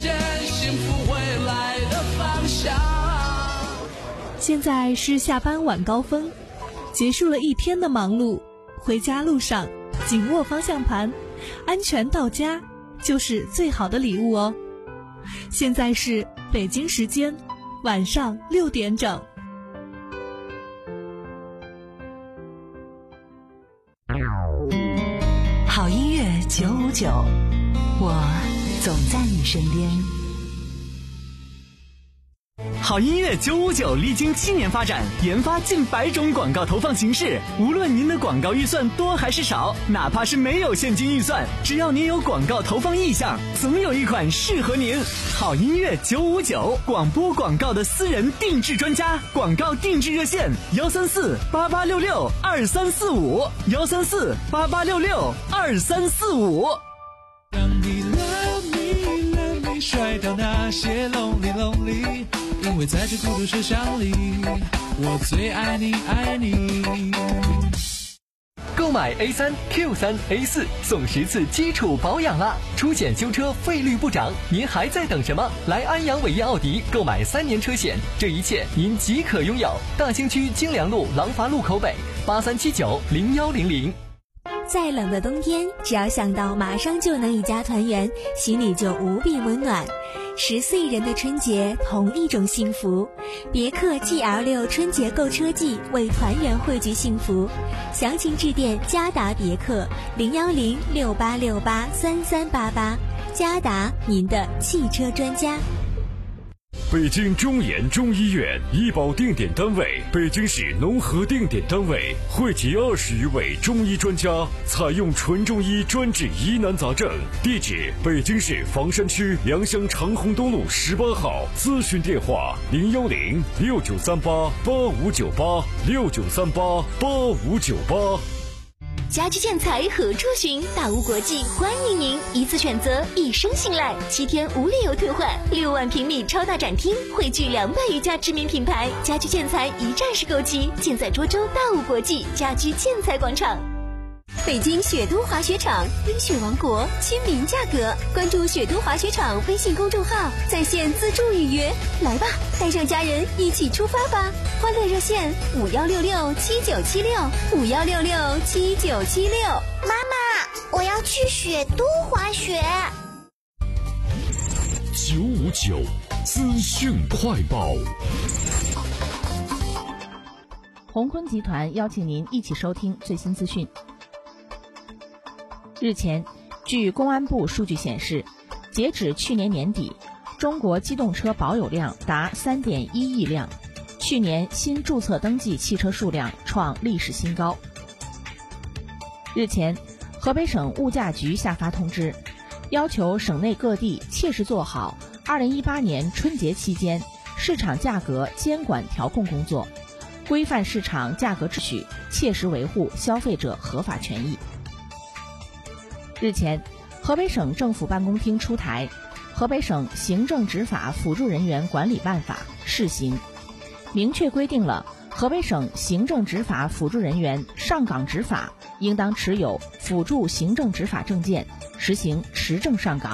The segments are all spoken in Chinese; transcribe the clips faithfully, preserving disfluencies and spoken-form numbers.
见幸福未来的方向。 现在是下班晚高峰，结束了一天的忙碌，回家路上紧握方向盘，安全到家就是最好的礼物哦。现在是北京时间晚上六点整。 好音乐九五九，我总在你身边。 好音乐九五九历经七年发展，研发近百种广告投放形式。无论您的广告预算多还是少，哪怕是没有现金预算，只要您有广告投放意向，总有一款适合您。好音乐九五九，广播广告的私人定制专家，广告定制热线：幺三四八八六六二三四五，幺三四八八六六二三四五。 让你 love me love me， 甩掉那些 lonely lonely。因为在这孤独世想里，我最爱你爱你。 购买 A 三 Q 三 A 四送十次基础保养啦，出险修车费率不涨，您还在等什么？来安阳伟业奥迪购买三年车险，这一切您即可拥有。大兴区京良路廊坊路口北，八三七九零幺零零。 再冷的冬天，只要想到马上就能一家团圆，心里就无比温暖。十四亿人的春节，同一种幸福。别克 G L 六 春节购车季，为团圆汇聚幸福。详情致电嘉达别克零幺零六八六八三三八八。嘉达，您的汽车专家。 北京中研中医院医保定点单位，北京市农合定点单位，汇集二十余位中医专家，采用纯中医专治疑难杂症。地址：北京市房山区良乡长虹东路十八号。咨询电话：零幺零六九三八八五九八六九三八八五九八。 家居建材何处寻？大屋国际欢迎您，一次选择，一生信赖，七天无理由退换，六万平米超大展厅，汇聚两百余家知名品牌，家居建材一站式购齐，建在涿州大屋国际家居建材广场。北京雪都滑雪场，冰雪王国，亲民价格。关注雪都滑雪场微信公众号，在线自助预约。来吧，带上家人一起出发吧！欢乐热线五幺六六七九七六五幺六六七九七六。 妈妈，我要去雪都滑雪。 九五九资讯快报。 鸿坤集团邀请您一起收听最新资讯。日前，据公安部数据显示，截止去年年底，中国机动车保有量达 三点一亿辆，去年新注册登记汽车数量创历史新高。日前，河北省物价局下发通知，要求省内各地切实做好二零一八年春节期间市场价格监管调控工作，规范市场价格秩序，切实维护消费者合法权益。日前，河北省政府办公厅出台《河北省行政执法辅助人员管理办法》试行，明确规定了河北省行政执法辅助人员上岗执法应当持有辅助行政执法证件，实行持证上岗。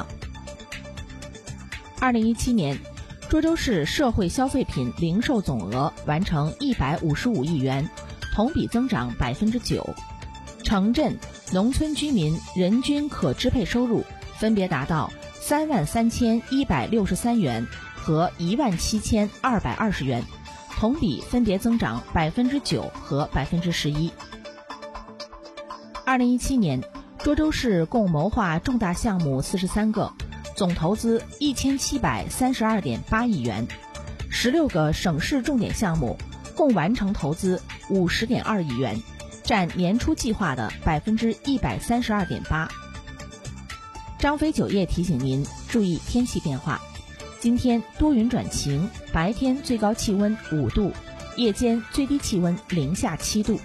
二零一七年，涿州市社会消费品零售总额完成一百五十五亿元，同比增长百分之九。城镇、农村居民人均可支配收入分别达到三万三千一百六十三元和一万七千二百二十元，同比分别增长百分之九和百分之十一。二零一七年，涿州市共谋划重大项目四十三个，总投资一千七百三十二点八亿元，十六个省市重点项目共完成投资五十点二亿元，占年初计划的百分之一百三十二点八。张飞酒业提醒您注意天气变化，今天多云转晴，白天最高气温五度，夜间最低气温零下七度。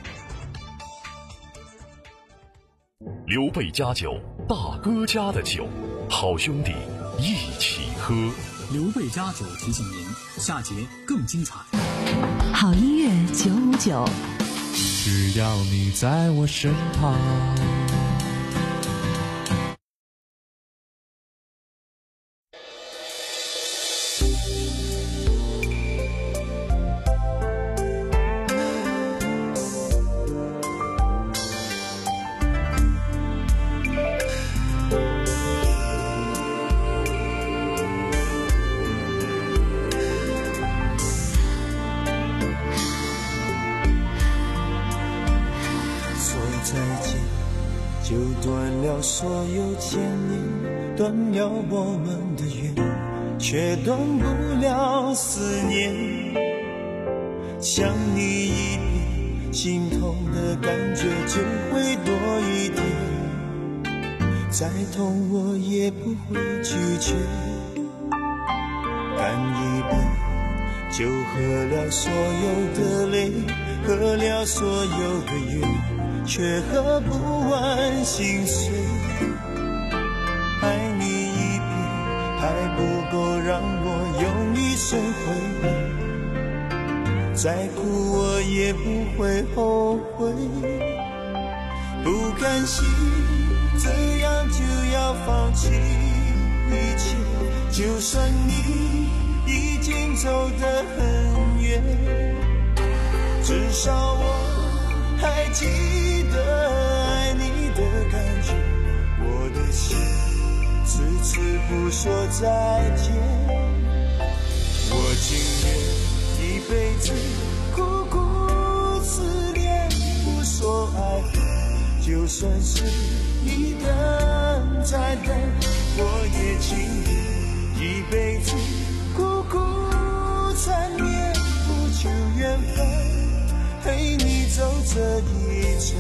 刘备家酒，大哥家的酒，好兄弟一起喝。 刘备家酒提醒您，下节更精彩。 好音乐九五九， 只要你在我身旁。 了所有牵连，断了我们的缘，却断不了思念。想你一遍，心痛的感觉就会多一点，再痛我也不会拒绝。干一杯，就喝了所有的泪，喝了所有的缘，却喝不完心碎。爱你一遍还不够让我用一生回味，再苦我也不会后悔。不甘心这样就要放弃一切，就算你已经走得很远，至少我还记得爱你的感觉。我的心次次不说再见，我情愿一辈子苦苦思念，不说爱恨，就算是你等再等，我也情愿一辈子苦苦缠绵，不求缘分，陪你走这一程。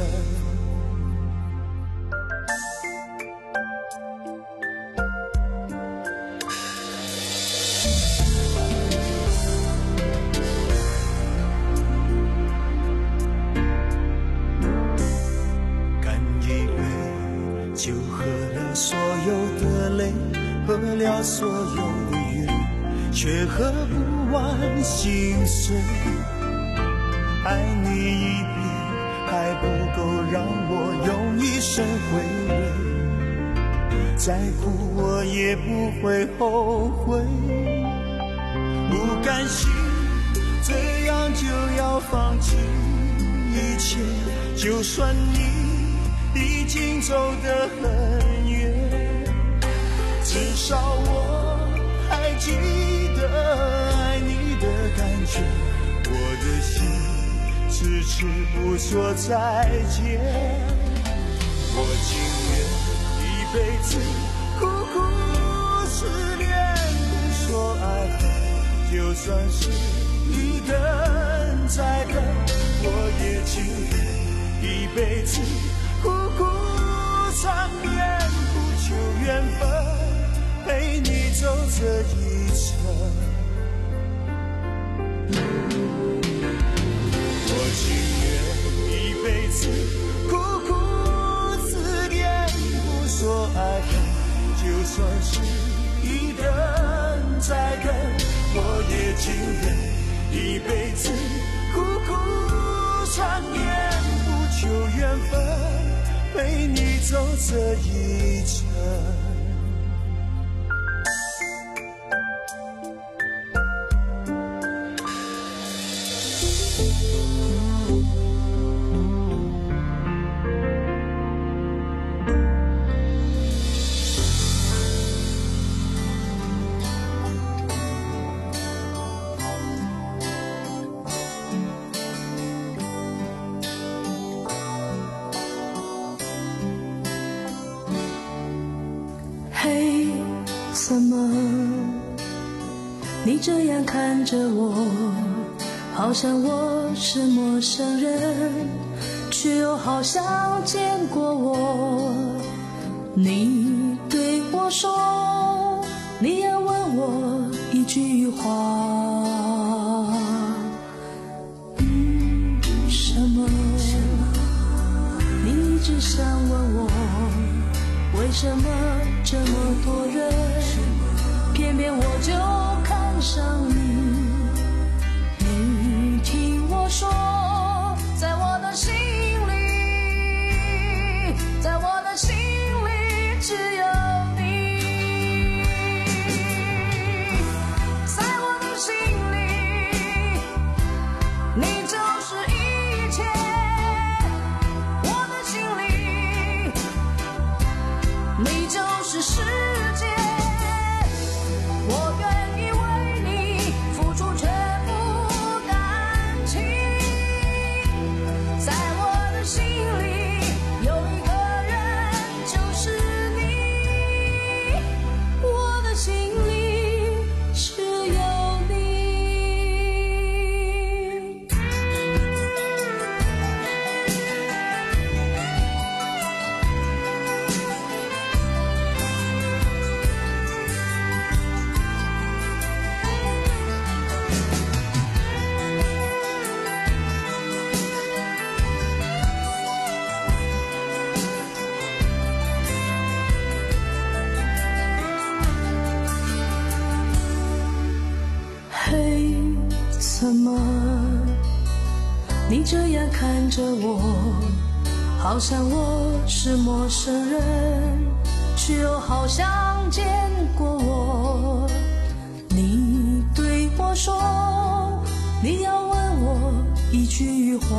干一杯，就喝了所有的泪，喝了所有的缘，却喝不完心碎。爱你一遍还不够让我用一生回味，再苦我也不会后悔。不甘心这样就要放弃一切，就算你已经走得很远，至少我还记得爱你的感觉。我的心迟迟不说再见，我情愿一辈子苦苦思念，不说爱恨，就算是你等再等，我也情愿一辈子苦苦缠绵，不求缘分，陪你走这一程。我情愿一辈子苦苦思念，不说爱恨，就算是一等再等，我也情愿一辈子苦苦缠绵，不求缘分，陪你走这一程。 嘿，怎么你这样看着我，好像我是陌生人，却又好像见过我。你对我说，你要问我一句话，嗯，什么？你只想问我，为什么这么多人，偏偏我就看上你。你听我说，在我的心里，在我的心里只有你，在我的心里，你就是一切，我的心里，你就是世界，我愿意为你怎么你这样看着我，好像我是陌生人，却又好像见过我。你对我说，你要问我一句话，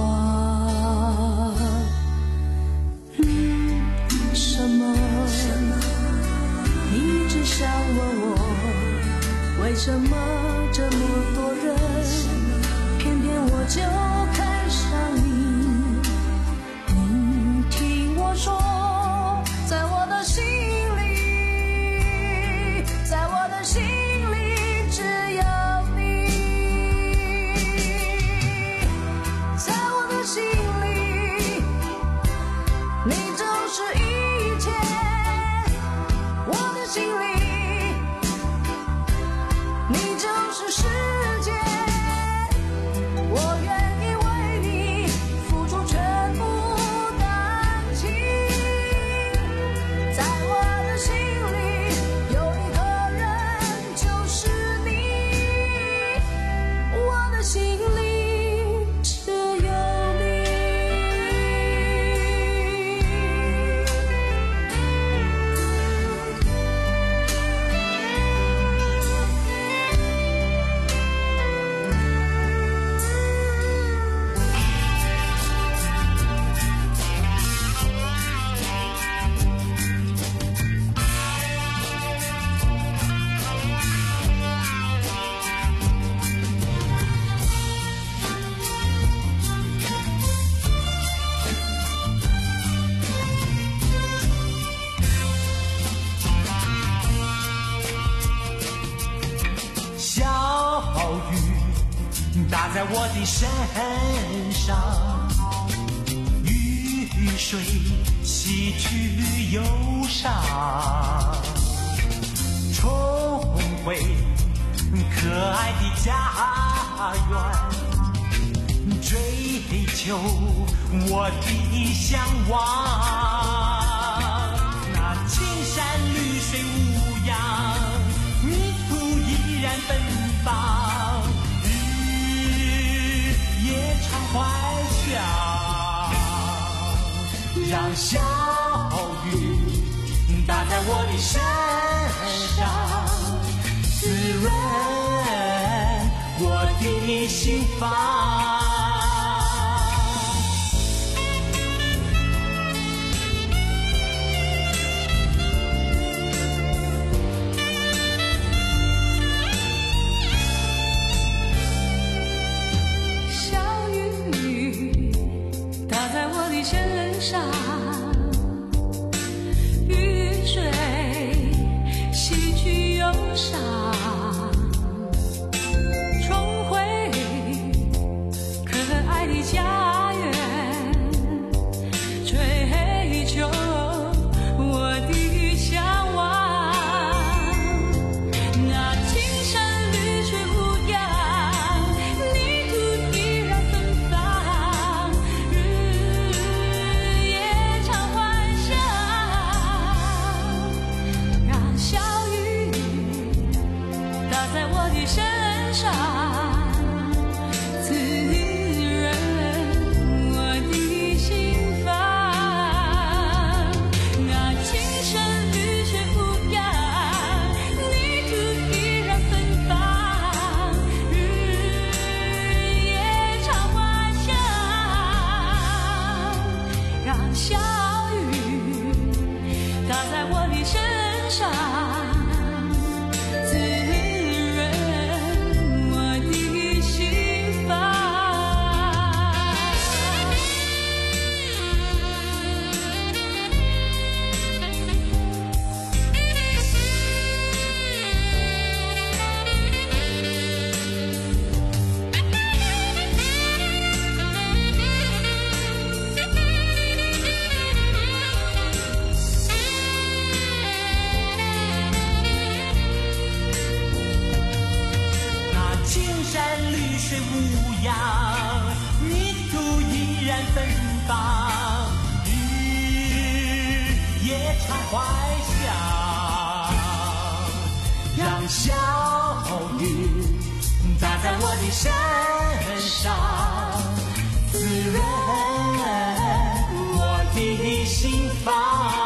嗯，什么？你一直想问我，为什么这么多人，偏偏我就看上你？你听我说，在我的心里，在我的心里只有你，在我的心里，你就是一切，我的心里，你就是世界，我愿意为你付出全部感情，在我的心里有一个人就是你，我的心里只有你。 小雨打在我的身上，雨水洗去忧伤，重回可爱的家园，追求我的向往。那青山绿水无恙，泥土依然芬芳，日夜常欢笑，让小雨打在我的身上，滋润我的心房。 身上雨水洗去忧伤，重回可爱的家园，追求我的向往。那青山绿水无恙，泥土依然芬芳，在我的身上，滋润我的心房。那青山绿水无恙，泥土依然芬芳，日夜常欢笑，让小雨打在我的身上。水无恙，泥土依然芬芳，日夜常欢笑，让小雨打在我的身上，滋润我的心房。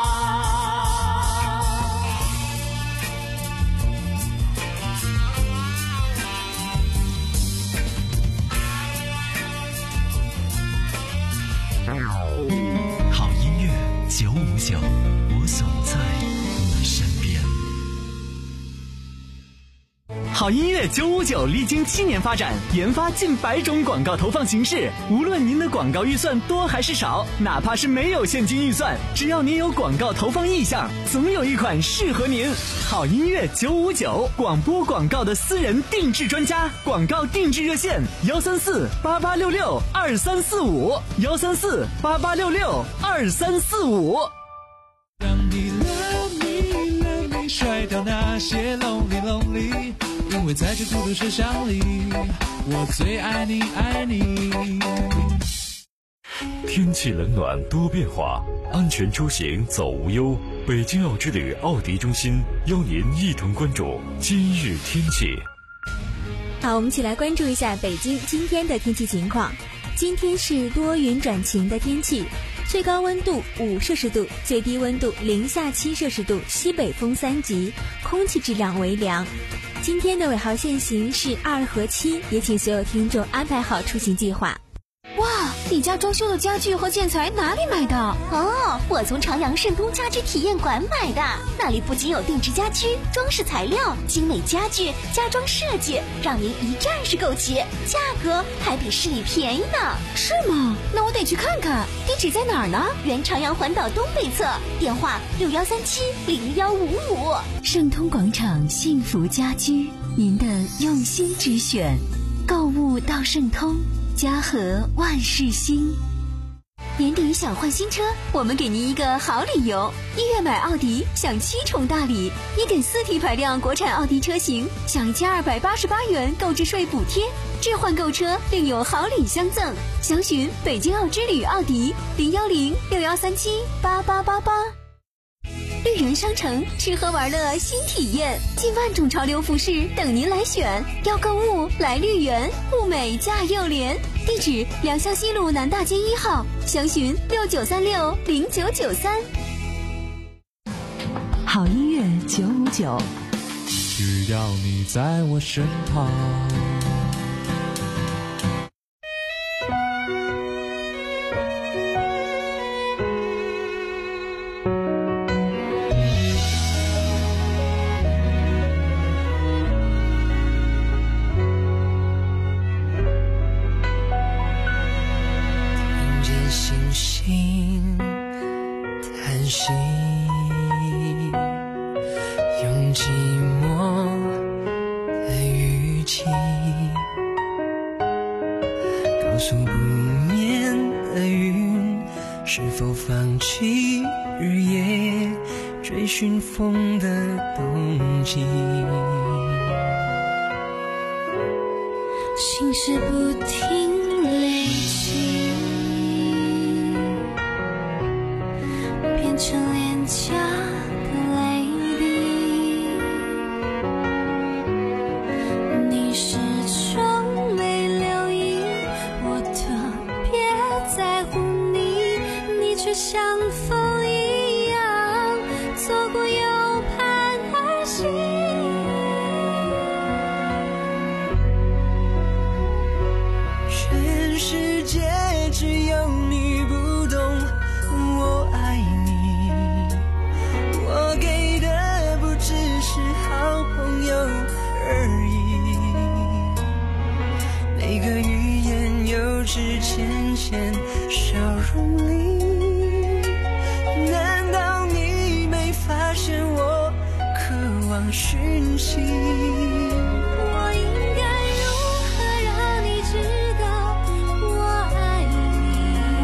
好音乐九五九，我总在你身边。 好音乐九五九历经七年发展，研发近百种广告投放形式。无论您的广告预算多还是少，哪怕是没有现金预算，只要您有广告投放意向，总有一款适合您。好音乐九五九，广播广告的私人定制专家，广告定制热线幺三四八八六六二三四五幺三四八八六六二三四五。 让你 love me love me 甩掉那些 lonely lonely， 因为在这孤独车厢里，我最爱你爱你。 天气冷暖多变化，安全出行走无忧。北京奥之旅奥迪中心邀您一同关注今日天气。 好，我们一起来关注一下北京今天的天气情况。今天是多云转晴的天气，最高温度五摄氏度，最低温度零下七摄氏度，西北风三级，空气质量为良。今天的尾号限行是二和七，也请所有听众安排好出行计划。 哇，你家装修的家具和建材哪里买的？哦，我从长阳盛通家居体验馆买的。那里不仅有定制家居、装饰材料、精美家具、家装设计，让您一站式购齐，价格还比市里便宜呢。是吗？那我得去看看。地址在哪儿呢？原长阳环岛东北侧，电话六幺三七零幺五五。 盛通广场幸福家居，您的用心之选，购物到盛通。家和万事兴。 年底想换新车，我们给您一个好理由。一月买奥迪享七重大礼，一点四 T 排量国产奥迪车型享一千二百八十八元购置税补贴，置换购车另有好礼相赠。详询北京奥之旅奥迪零幺零六幺三七八八八八。绿园商城吃喝玩乐新体验，近万种潮流服饰等您来选。要购物来绿园，物美价又廉。地址良乡西路南大街一号，详询六九三六零九九三。 好音乐九五九， 只要你在我身旁。 用寂寞的语气告诉不眠的云，是否放弃日夜追寻风的动机。 心事不停累积，变成廉价的泪滴，你始终没留意，我特别在乎你，你却像风一样错过又盼而行。 全世界只有你不懂我爱你，我给的不只是好朋友而已，每个语言幼稚浅浅笑容里，难道你没发现我渴望讯息？ 我应该如何让你知道我爱你？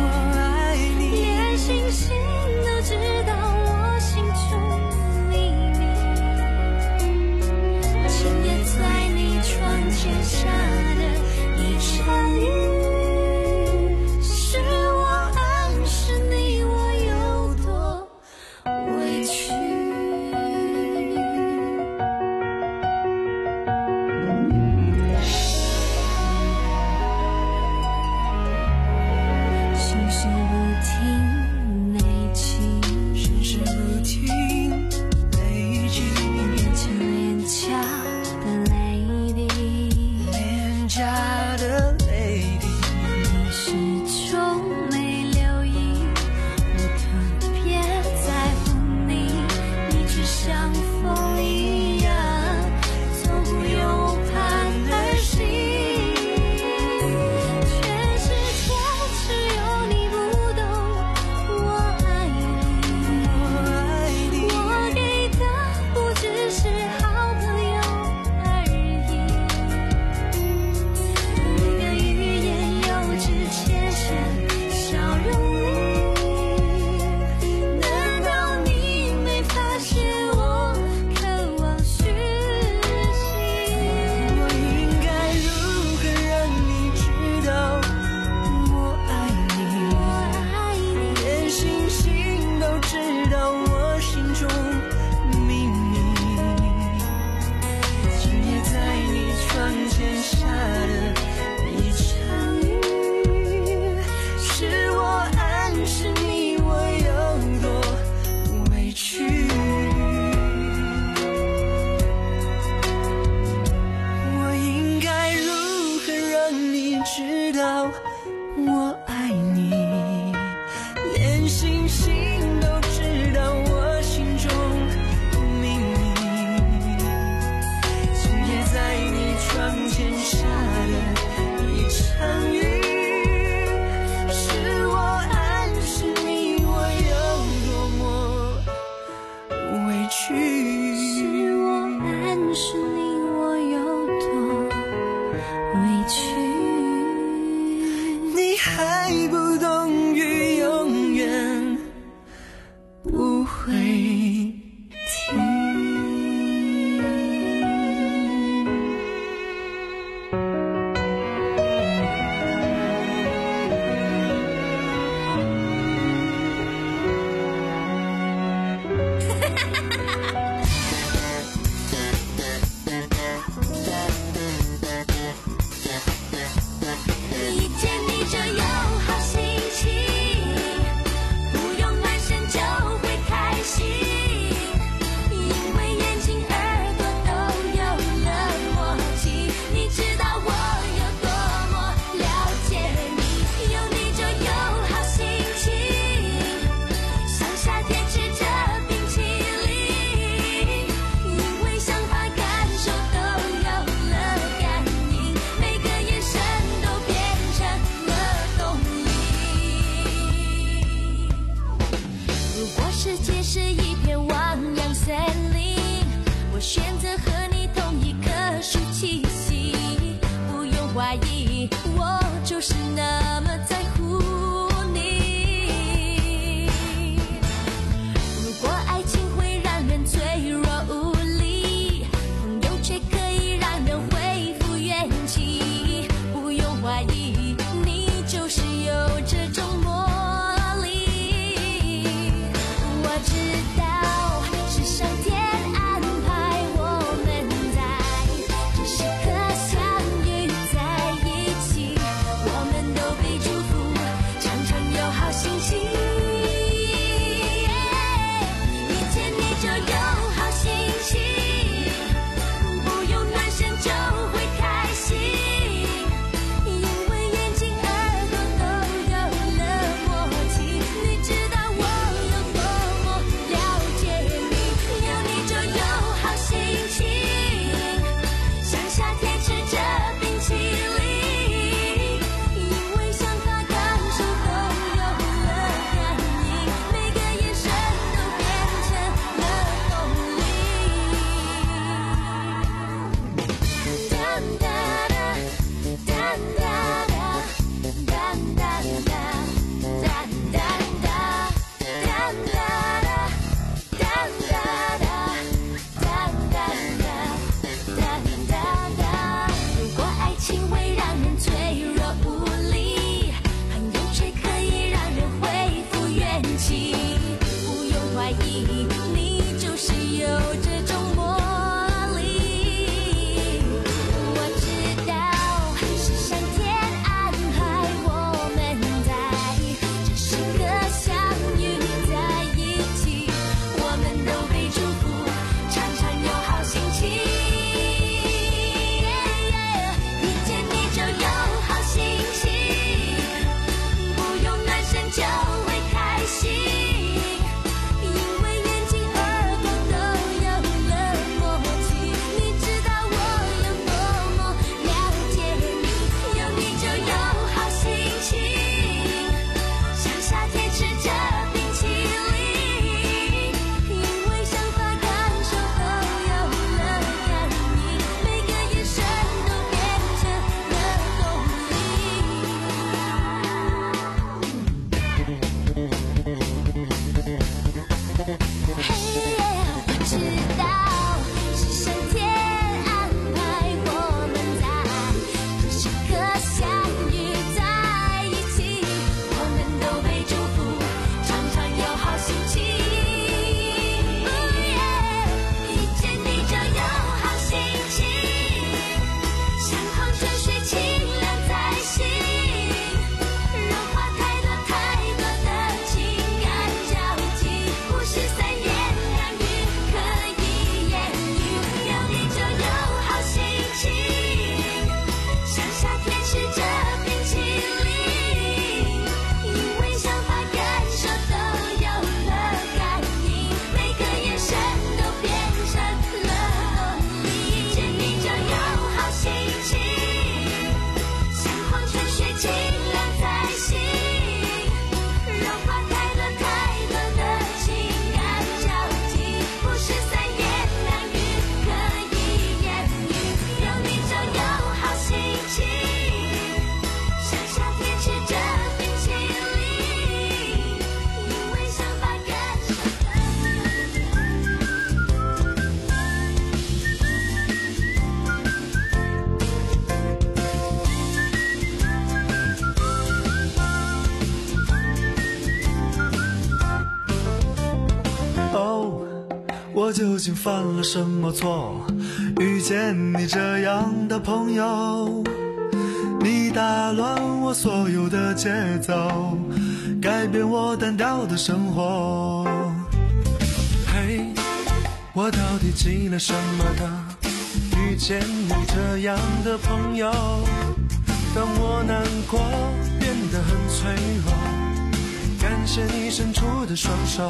究竟犯了什么错？遇见你这样的朋友，你打乱我所有的节奏，改变我单调的生活。嘿，我到底积了什么的？遇见你这样的朋友，当我难过变得很脆弱，感谢你伸出的双手。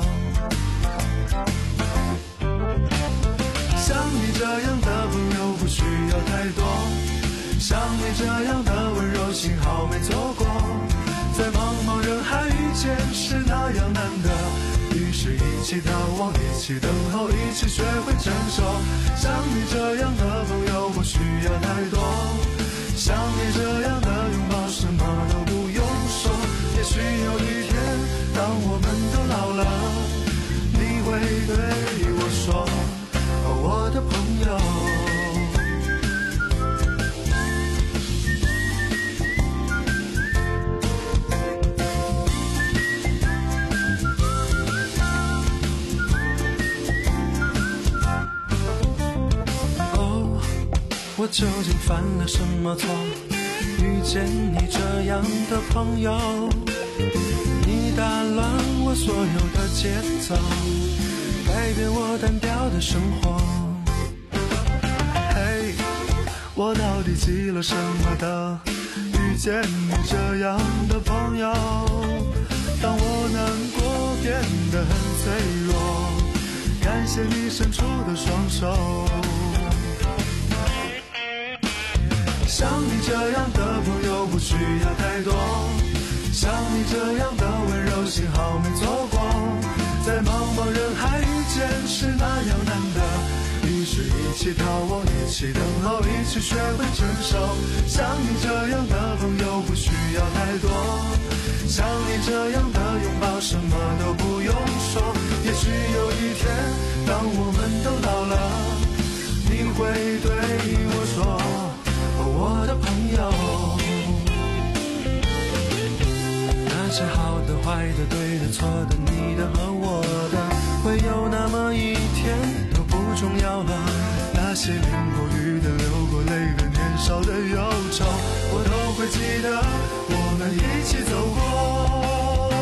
像你这样的朋友不需要太多，像你这样的温柔幸好没错过，在茫茫人海遇见是那样难得，于是一起逃亡，一起等候，一起学会承受。像你这样的朋友不需要太多，像你这样的拥抱什么都不用说。也许有一天当我们都老了，你会对我说，我的朋友。哦，我究竟犯了什么错？遇见你这样的朋友，你打乱我所有的节奏，改变我单调的生活。嘿，我到底积了什么的？遇见你这样的朋友，当我难过变得很脆弱，感谢你伸出的双手。像你这样的朋友不需要太多，像你这样的温柔幸好没错过，在茫茫人海遇见是那样难得，于是一起逃亡，一起等候，一起学会承受。像你这样的朋友不需要太多，像你这样的拥抱什么都不用说。也许有一天当我们都老了，你会对我说，我的朋友。那些好的坏的对的错的你的和我的，会有那么一天都不重要了。那些淋过雨的流过泪的年少的忧愁，我都会记得，我们一起走过。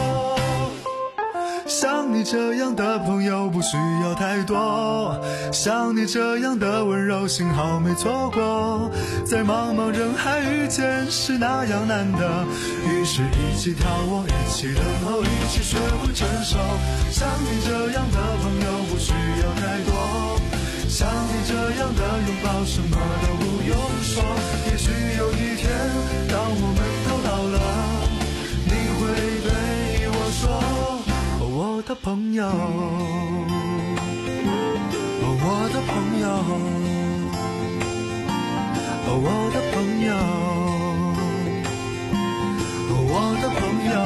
像你这样的朋友不需要太多，像你这样的温柔幸好没错过，在茫茫人海遇见是那样难得，于是一起逃亡，一起等候，一起学会承受。像你这样的朋友不需要太多，像你这样的拥抱什么都不用说。也许有一天当我们都老了，你会对我说，我的朋友，我的朋友，我的朋友，我的朋友，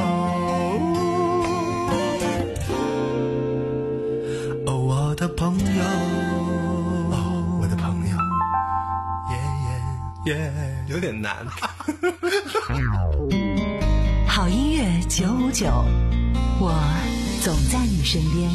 我的朋友，我的朋友，耶耶耶，有点难。 好音乐九五九，我总在你身边。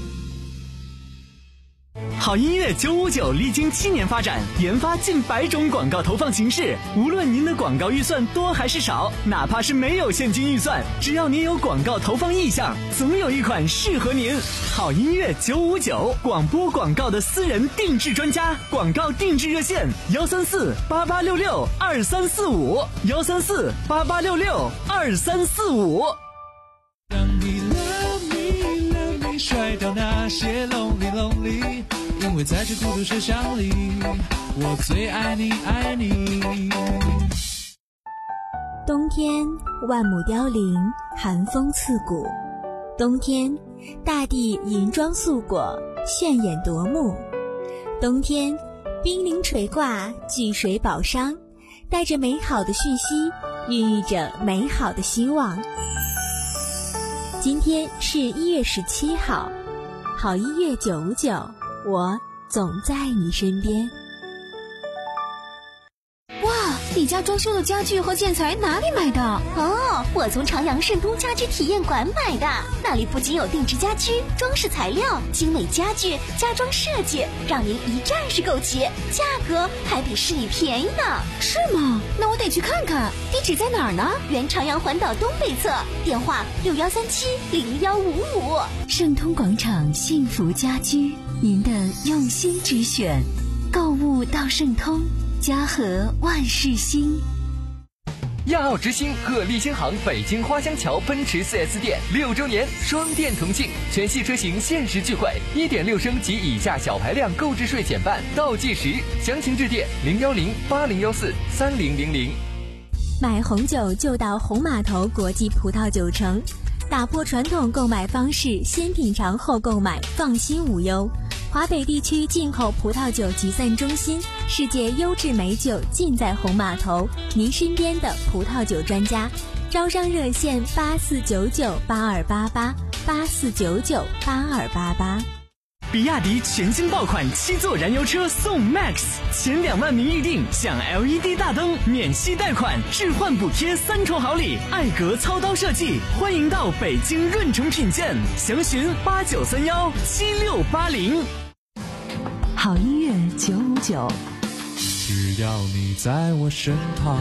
好音乐九五九历经七年发展，研发近百种广告投放形式。无论您的广告预算多还是少，哪怕是没有现金预算，只要您有广告投放意向，总有一款适合您。好音乐九五九，广播广告的私人定制专家，广告定制热线：幺三四八八六六二三四五，幺三四八八六六二三四五。 让你 love me love me 甩掉那些 lonely lonely， 因为在这孤独车厢里，我最爱你爱你。 冬天万亩凋零，寒风刺骨。冬天大地银装素裹，炫眼夺目。冬天冰凌垂挂，聚水宝商，带着美好的讯息，孕育着美好的希望。今天是一月十七号，好音乐九五九，我总在你身边。 哇， 你家装修的家具和建材哪里买的？ 哦，我从长阳盛通家居体验馆买的，那里不仅有定制家居、装饰材料、精美家具、家装设计，让您一站式购齐，价格还比市里便宜呢。 是吗？那我得去看看。地址在哪儿呢？ 原长阳环岛东北侧，电话六幺三七零幺五五。 盛通广场幸福家居，您的用心之选，购物到盛通，家和万事兴。 亚奥之星鹤立新航北京花乡桥奔驰 四 S 店六周年双店同庆，全系车型限时钜惠， 一点六升及以下小排量购置税减半，倒计时，详情致电零幺零八零幺四三零零零。 买红酒就到红码头国际葡萄酒城，打破传统购买方式，先品尝后购买，放心无忧。华北地区进口葡萄酒集散中心，世界优质美酒尽在红码头，您身边的葡萄酒专家。招商热线八四九九八二八八八四九九八二八八。 比亚迪全新爆款七座燃油车送 Max， 前两万名预定享 L E D 大灯、免息贷款、置换补贴三重好礼，艾格操刀设计，欢迎到北京润城品鉴，详询八九三幺七六八零。 好音乐九五九， 只要你在我身旁。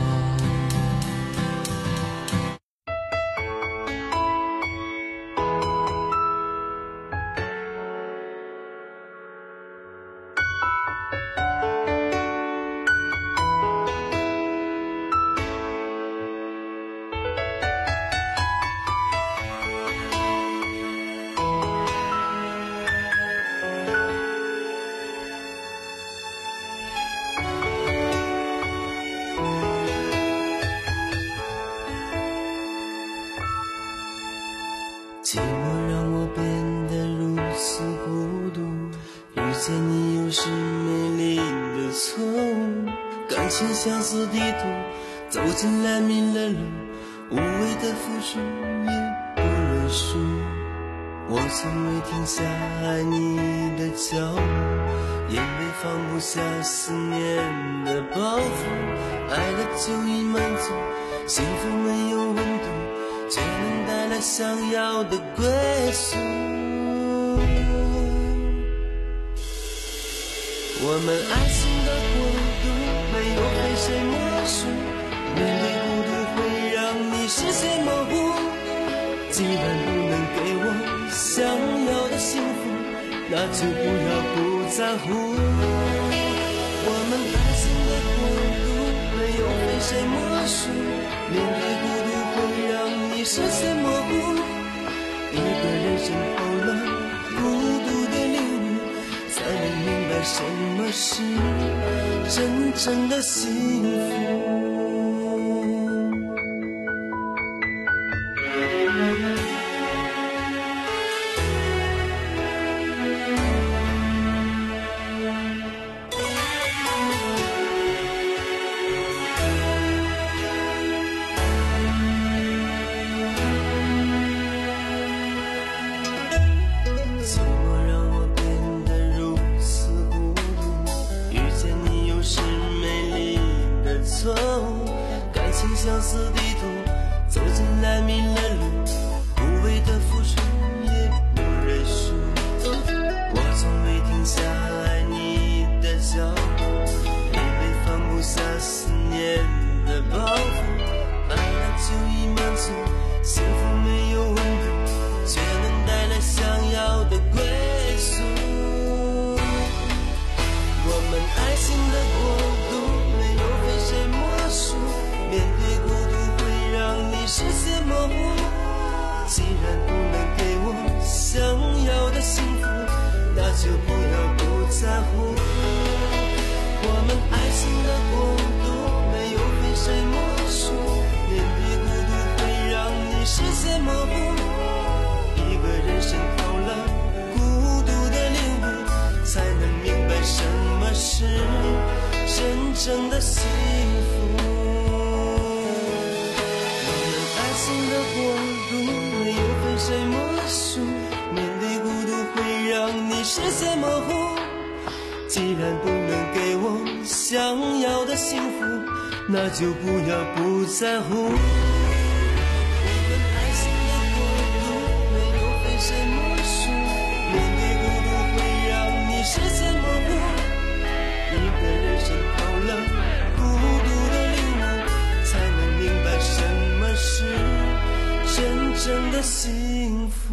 寂寞让我变得如此孤独，遇见你又是美丽的错误，感情像是地图，走进来迷了路，无谓的付出也不认输。我从未停下爱你的脚步，眼泪放不下思念的包袱，爱了就已满足，幸福没有温度，却能带来想要的归宿。我们爱情的国度没有非谁莫属，面对孤独会让你视线模糊，既然不能给我想要的幸福，那就不要不在乎。我们爱情的国度没有非谁莫属，面对孤独会让你视线模糊，一个人生后了孤独的领悟，才能明白什么是真正的幸福。相似地图，走进来迷了路，无谓的付出也不认输。我从未停下爱你的脚步，眼泪放不下思念的包袱，爱了就已满足，幸福没有温度，却能带来想要的归宿。我们爱情的国度没有非谁莫属，面对孤独会让你视线模糊，既然不能给我想要的幸福，那就不要不在乎。我们爱情的国度没有非谁莫属，面对孤独会让你视线模糊，一个人生透了孤独的领悟，才能明白什么是真正的幸福。爱情的国度没有非谁莫属，面对孤独会让你视线模糊，既然不能给我想要的幸福， 那就不要不在乎。我们爱上了孤独，没有非谁莫属。面对孤独会让你视线模糊，一个人生透了孤独的领悟，才能明白什么是真正的幸福。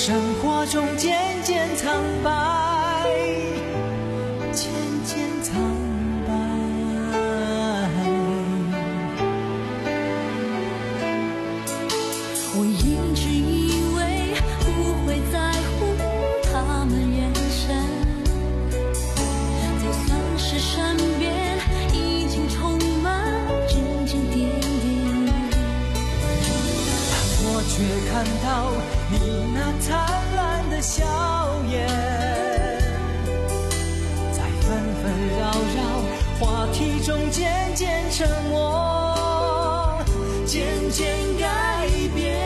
生活中渐渐苍白，渐渐苍白。 我一直以为不会在乎他们眼神，就算是身边已经充满指指点点， 但我却看到你那灿烂的笑颜，在纷纷扰扰话题中渐渐沉默，渐渐改变。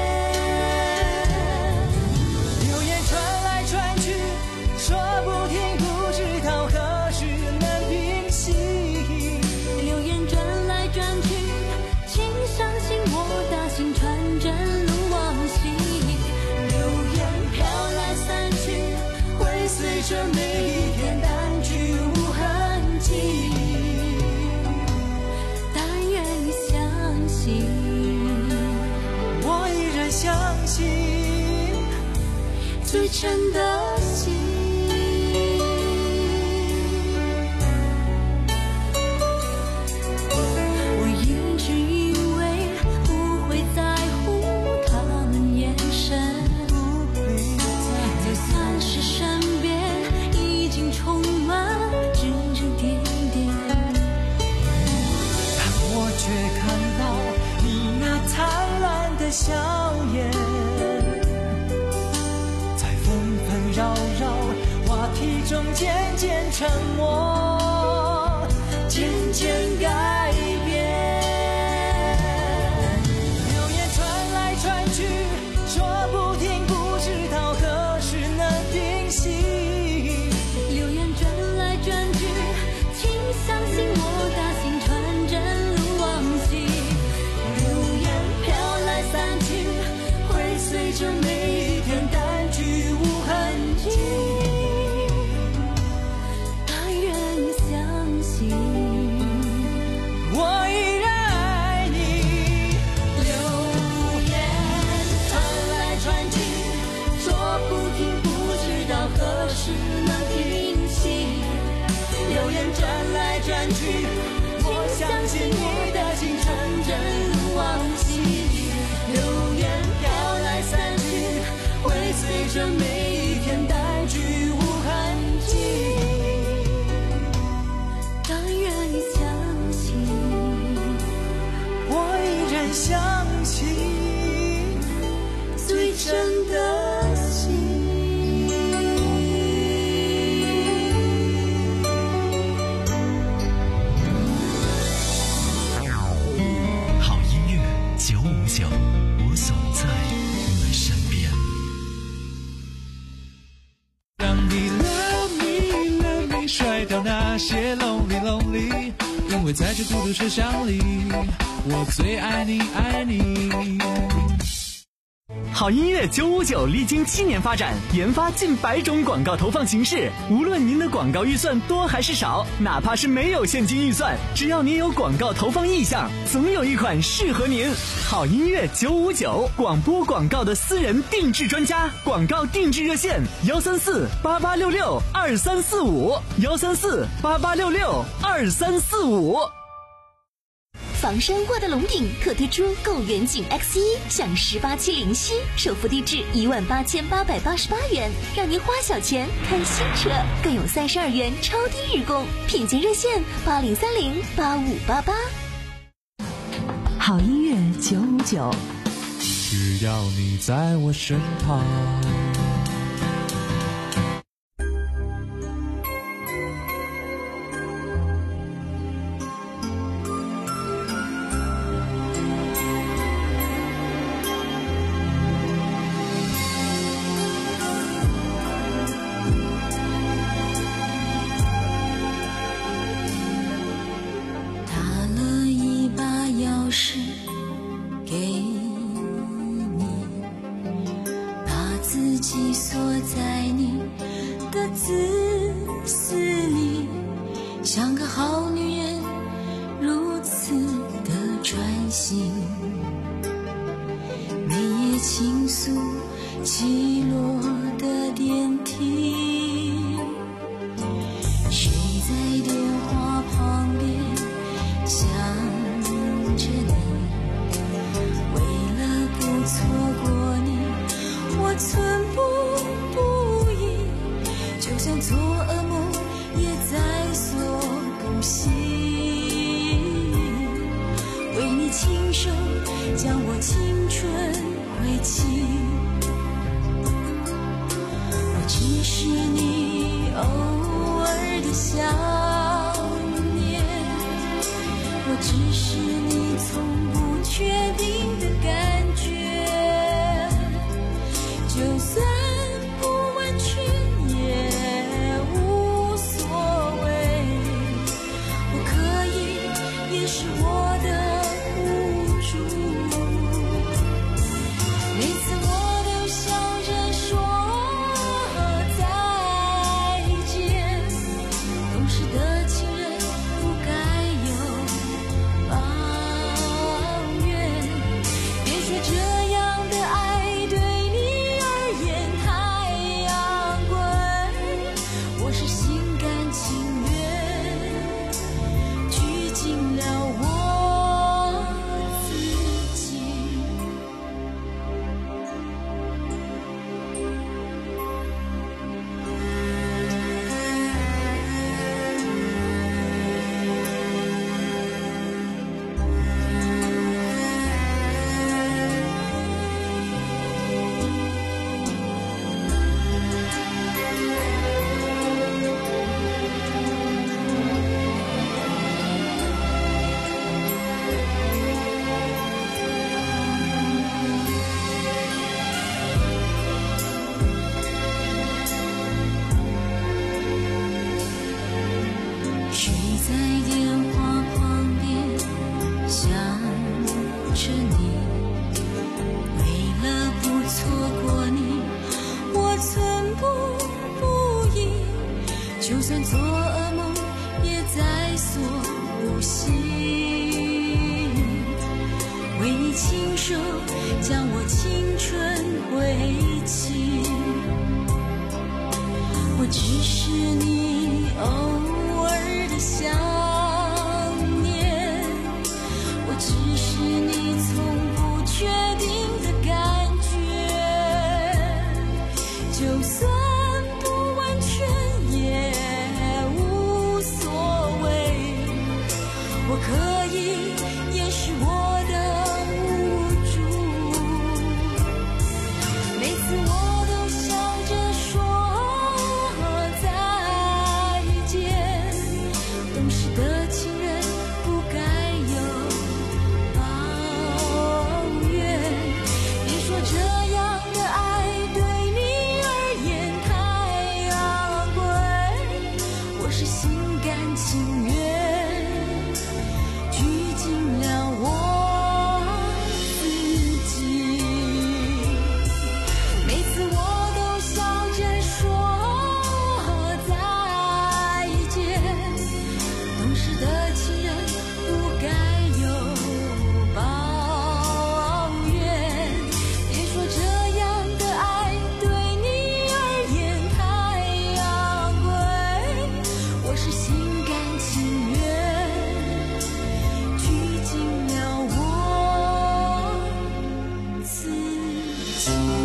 流言传来传去，说不停，不知道何时能平息。 流言转来转去，请相信我大心传真如往昔。随着每一天淡去无痕迹，但愿你相信， 我依然相信最真的心。我一直以为不会在乎他们眼神，就算是身充满指指点点， 但我却看到你那灿烂的笑颜，在纷纷扰扰话题中渐渐沉默，渐渐改变。流言传来传去，说不停，不知道何时能平息。 相信我大心传真如往昔，流言飘来散去，会随着每一天淡去无痕迹，但愿你相信， 我依然爱你。 流言传来传去，说不停，不知道何时能平息。流言转来转去，我相信你的心纯真如往昔。流言飘来散去，会随着每一天淡去无痕迹，但愿你相信， 我依然相信最真的心。 九五九，我总在你们身边。 让你 love me love me 甩掉那些 lonely lonely， 因为在这孤独车厢里，我最爱你爱你。 好音乐九五九历经七年发展，研发近百种广告投放形式。无论您的广告预算多还是少，哪怕是没有现金预算，只要您有广告投放意向，总有一款适合您。好音乐九五九，广播广告的私人定制专家，广告定制热线：幺三四八八六六二三四五，幺三四八八六六二三四五。 房山沃德龙顶特推出购远景 X 一 享十八期零息，首付低至一万八千八百八十八元，让您花小钱看新车，更有三十二元超低日供。品鉴热线八零三零八五八八。 好音乐九五九， 只要你在我身旁。 像个好女人如此的专心，每夜倾诉起落只是你偶尔的想念，我只是你从不确定的感觉，就算不完全也无所谓，我可以掩饰我的无助。每次我都想着说再见，懂事的情人不该有抱怨，别说这样的爱对你而言太昂贵，我是心甘情愿拘谨了我自己。睡在电话旁边，想着你，为了不错过你，我寸步不移，就算做噩梦也在所不惜，为你亲手将我青春挥弃，我只是你偶尔的想念，我只是你从不确定的感觉，就算不完全也无所谓，我可以掩饰我的无助。每次我都想着说再见，懂事的情人不该有抱怨，别说这样的爱对你而言太昂贵，我是心甘情愿拘谨了我自己。每次我都想着说再见，懂事的情人不该有抱怨，别说这样的爱对你而言太昂贵，我是心甘情愿拘谨了我自己。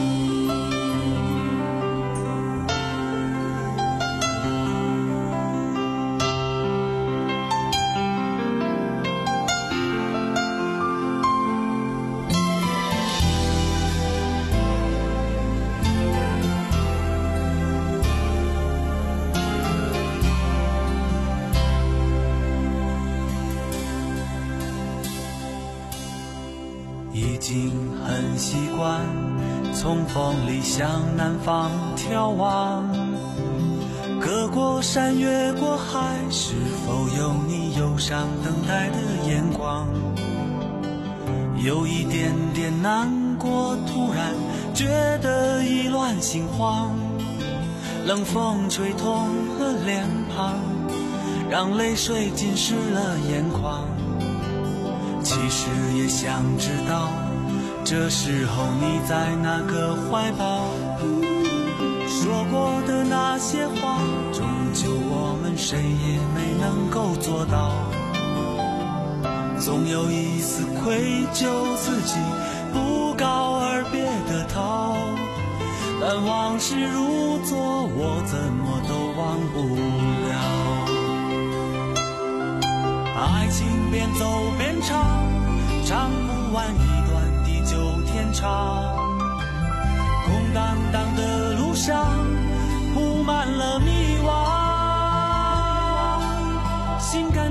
已经很习惯从风里向南方眺望，隔过山越过海，是否有你忧伤等待的眼光？有一点点难过，突然觉得意乱心慌，冷风吹痛了脸庞，让泪水浸湿了眼眶。其实也想知道，这时候你在哪个怀抱？说过的那些话，终究我们谁也没能够做到。总有一丝愧疚，自己不告而别的逃。但往事如昨，我怎么都忘不了。爱情边走边唱，唱不完一段地久天长。空荡荡的路上，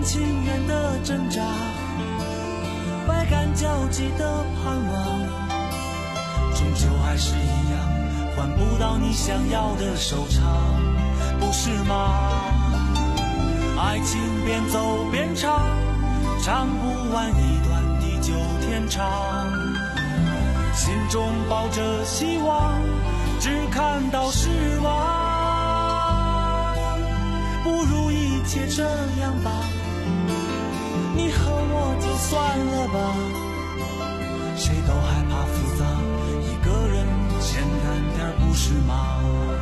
甘情愿的挣扎，百感交集的盼望，终究还是一样，换不到你想要的收场，不是吗？爱情边走边唱，唱不完一段地久天长，心中抱着希望，只看到失望，不如一切这样吧，你和我就算了吧，谁都害怕复杂，一个人简单点不是吗？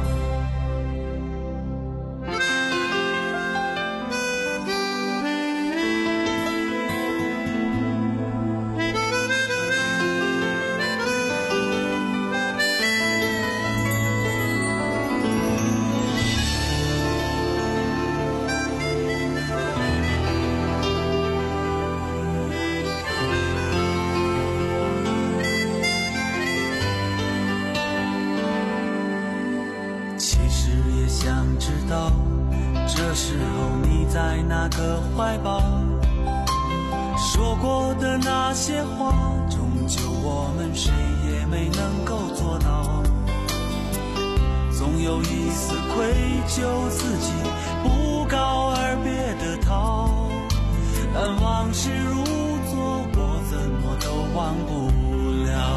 这时候你在哪个怀抱，说过的那些话，终究我们谁也没能够做到，总有一丝愧疚自己不告而别的逃，但往事如做过，怎么都忘不了。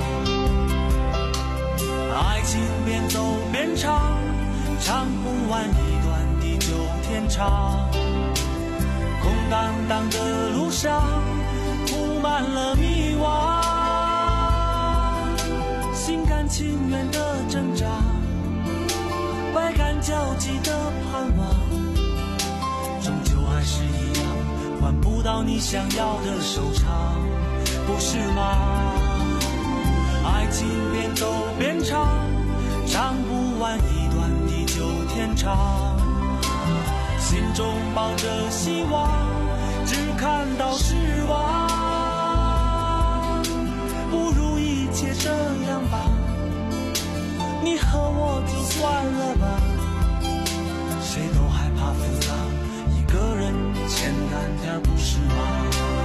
爱情边走边唱，唱不完一段地久天长，空荡荡的路上铺满了迷惘，心甘情愿的挣扎，百感交集的盼望，终究还是一样，换不到你想要的收场，不是吗？爱情边走边唱，唱不完一段地久天长，心中抱着希望，只看到失望，不如一切这样吧，你和我就算了吧，谁都害怕复杂，一个人简单点不是吗？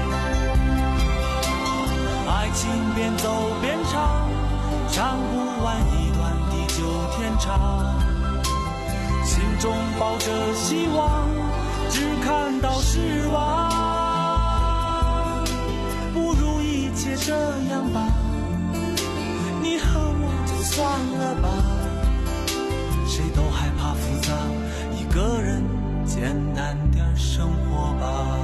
爱情边走边唱，唱不完一段地久天长，心中抱着希望，只看到失望，不如一切这样吧，你和我就算了吧，谁都害怕复杂，一个人简单点生活吧。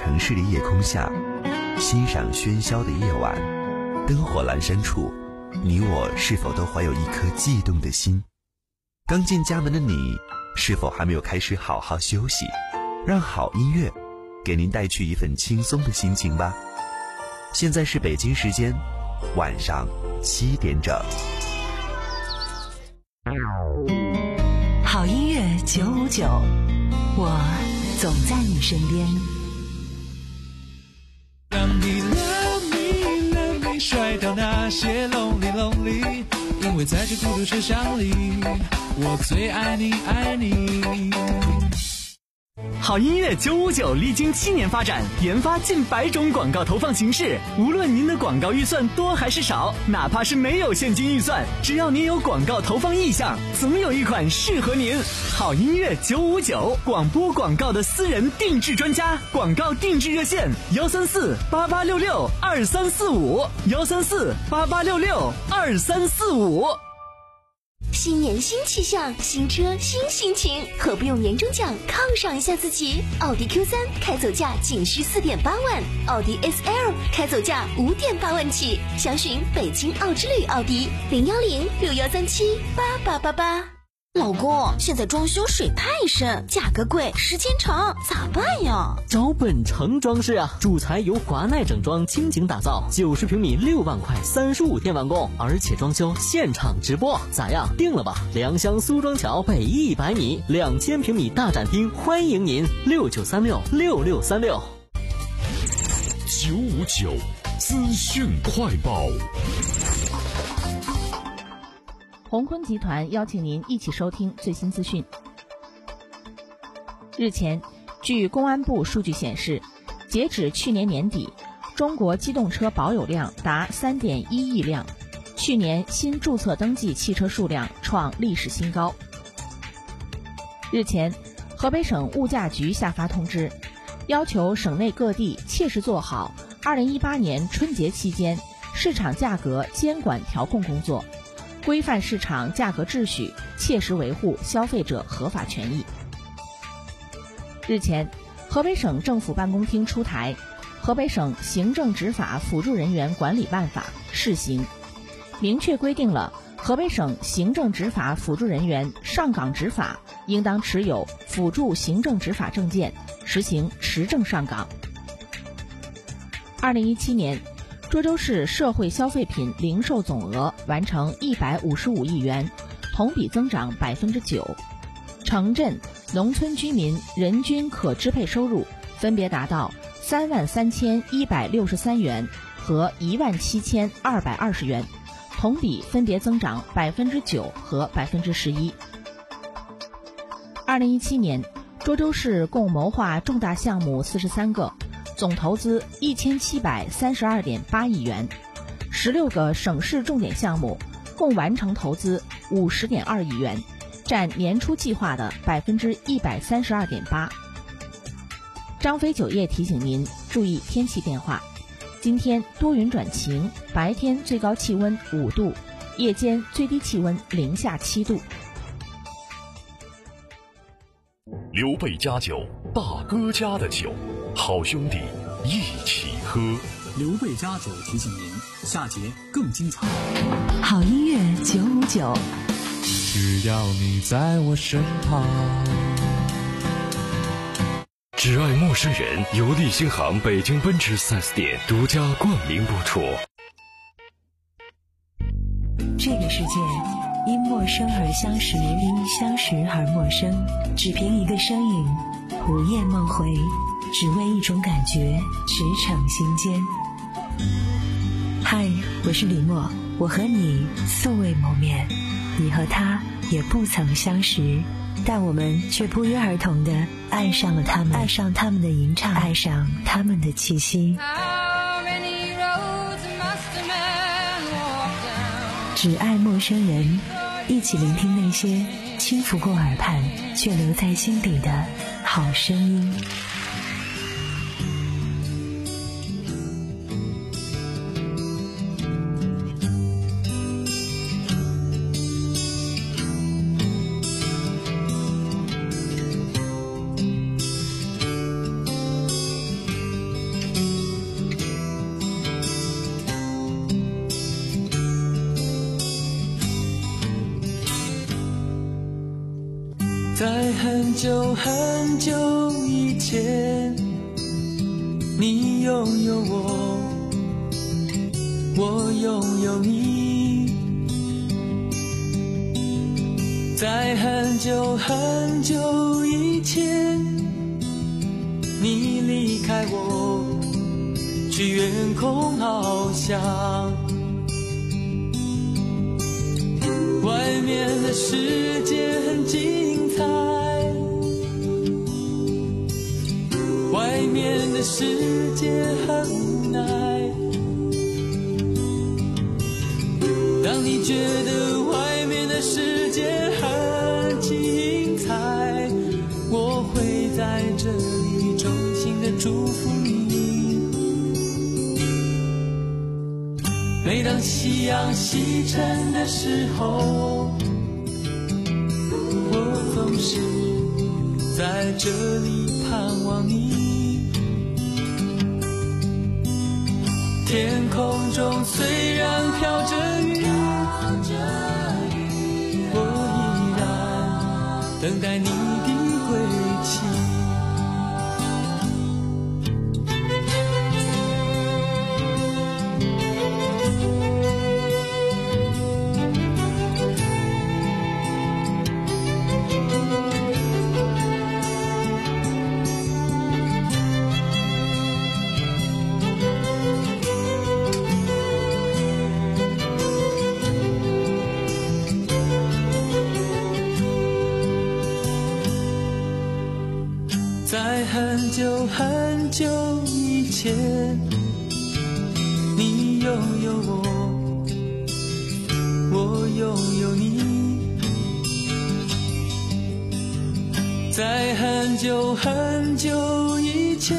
城市的夜空下，欣赏喧嚣的夜晚，灯火阑珊处，你我是否都怀有一颗悸动的心？刚进家门的你，是否还没有开始好好休息？让好音乐给您带去一份轻松的心情吧。现在是北京时间晚上七点整。 好音乐九五九，我总在你身边。 让你 love me love me 甩掉那些 lonely lonely， 因为在这孤独车厢里，我最爱你爱你。 好音乐九五九历经七年发展，研发近百种广告投放形式。无论您的广告预算多还是少，哪怕是没有现金预算，只要您有广告投放意向，总有一款适合您。好音乐九五九，广播广告的私人定制专家，广告定制热线：幺三四八八六六二三四五，幺三四八八六六二三四五。 新年新气象，新车新心情，何不用年终奖犒赏一下自己？奥迪 Q 三 开走价仅需四点八万，奥迪 S L 开走价五点八万起。详询北京奥之旅奥迪零幺零六幺三七八八八八。老公，现在装修水太深，价格贵，时间长，咋办呀？ 找本城装饰啊，主材由华奈整装倾情打造，九十平米六万块，三十五天完工，而且装修现场直播，咋样？定了吧？良乡苏庄桥北一百米，两千平米大展厅，欢迎您六九三六六六三六。 九五九资讯快报。 鸿坤集团邀请您一起收听最新资讯。日前，据公安部数据显示，截止去年年底，中国机动车保有量达 三点一亿辆，去年新注册登记汽车数量创历史新高。日前，河北省物价局下发通知，要求省内各地切实做好二零一八年春节期间市场价格监管调控工作，规范市场价格秩序，切实维护消费者合法权益。日前，河北省政府办公厅出台《河北省行政执法辅助人员管理办法》试行，明确规定了河北省行政执法辅助人员上岗执法应当持有辅助行政执法证件，实行持证上岗。二零一七年，涿州市社会消费品零售总额完成一百五十五亿元，同比增长百分之九。城镇、农村居民人均可支配收入分别达到三万三千一百六十三元和一万七千二百二十元，同比分别增长百分之九和百分之十一。二零一七年，涿州市共谋划重大项目四十三个，总投资一千七百三十二点八亿元，十六个省市重点项目共完成投资五十点二亿元，占年初计划的百分之一百三十二点八。张飞酒业提醒您注意天气变化，今天多云转晴，白天最高气温五度，夜间最低气温零下七度。 刘备家酒，大哥家的酒，好兄弟一起喝。 刘备家酒提醒您，下节更精彩。 好音乐九五九， 只要你在我身旁。 只爱陌生人由立新行北京奔驰 四 S 店独家冠名播出。 这个世界因陌生而相识，因相识而陌生，只凭一个身影，午夜梦回，只为一种感觉，驰骋心间。嗨，我是李默，我和你素未谋面，你和他也不曾相识，但我们却不约而同地爱上了他们，爱上他们的吟唱，爱上他们的气息。只爱陌生人，一起聆听那些轻拂过耳畔却留在心底的好声音。 在很久很久以前，你拥有我，我拥有你。在很久很久以前，你离开我，去远空翱翔。外面的世界很精彩，外面的世界很无奈。当你觉得外面的世界很精彩，我会在这里衷心的祝福你。每当夕阳西沉的时候，我总是在这里盼望你。天空中虽然飘着雨，我依然等待你的归期。在很久很久以前，你拥有我，我拥有你。在很久很久以前，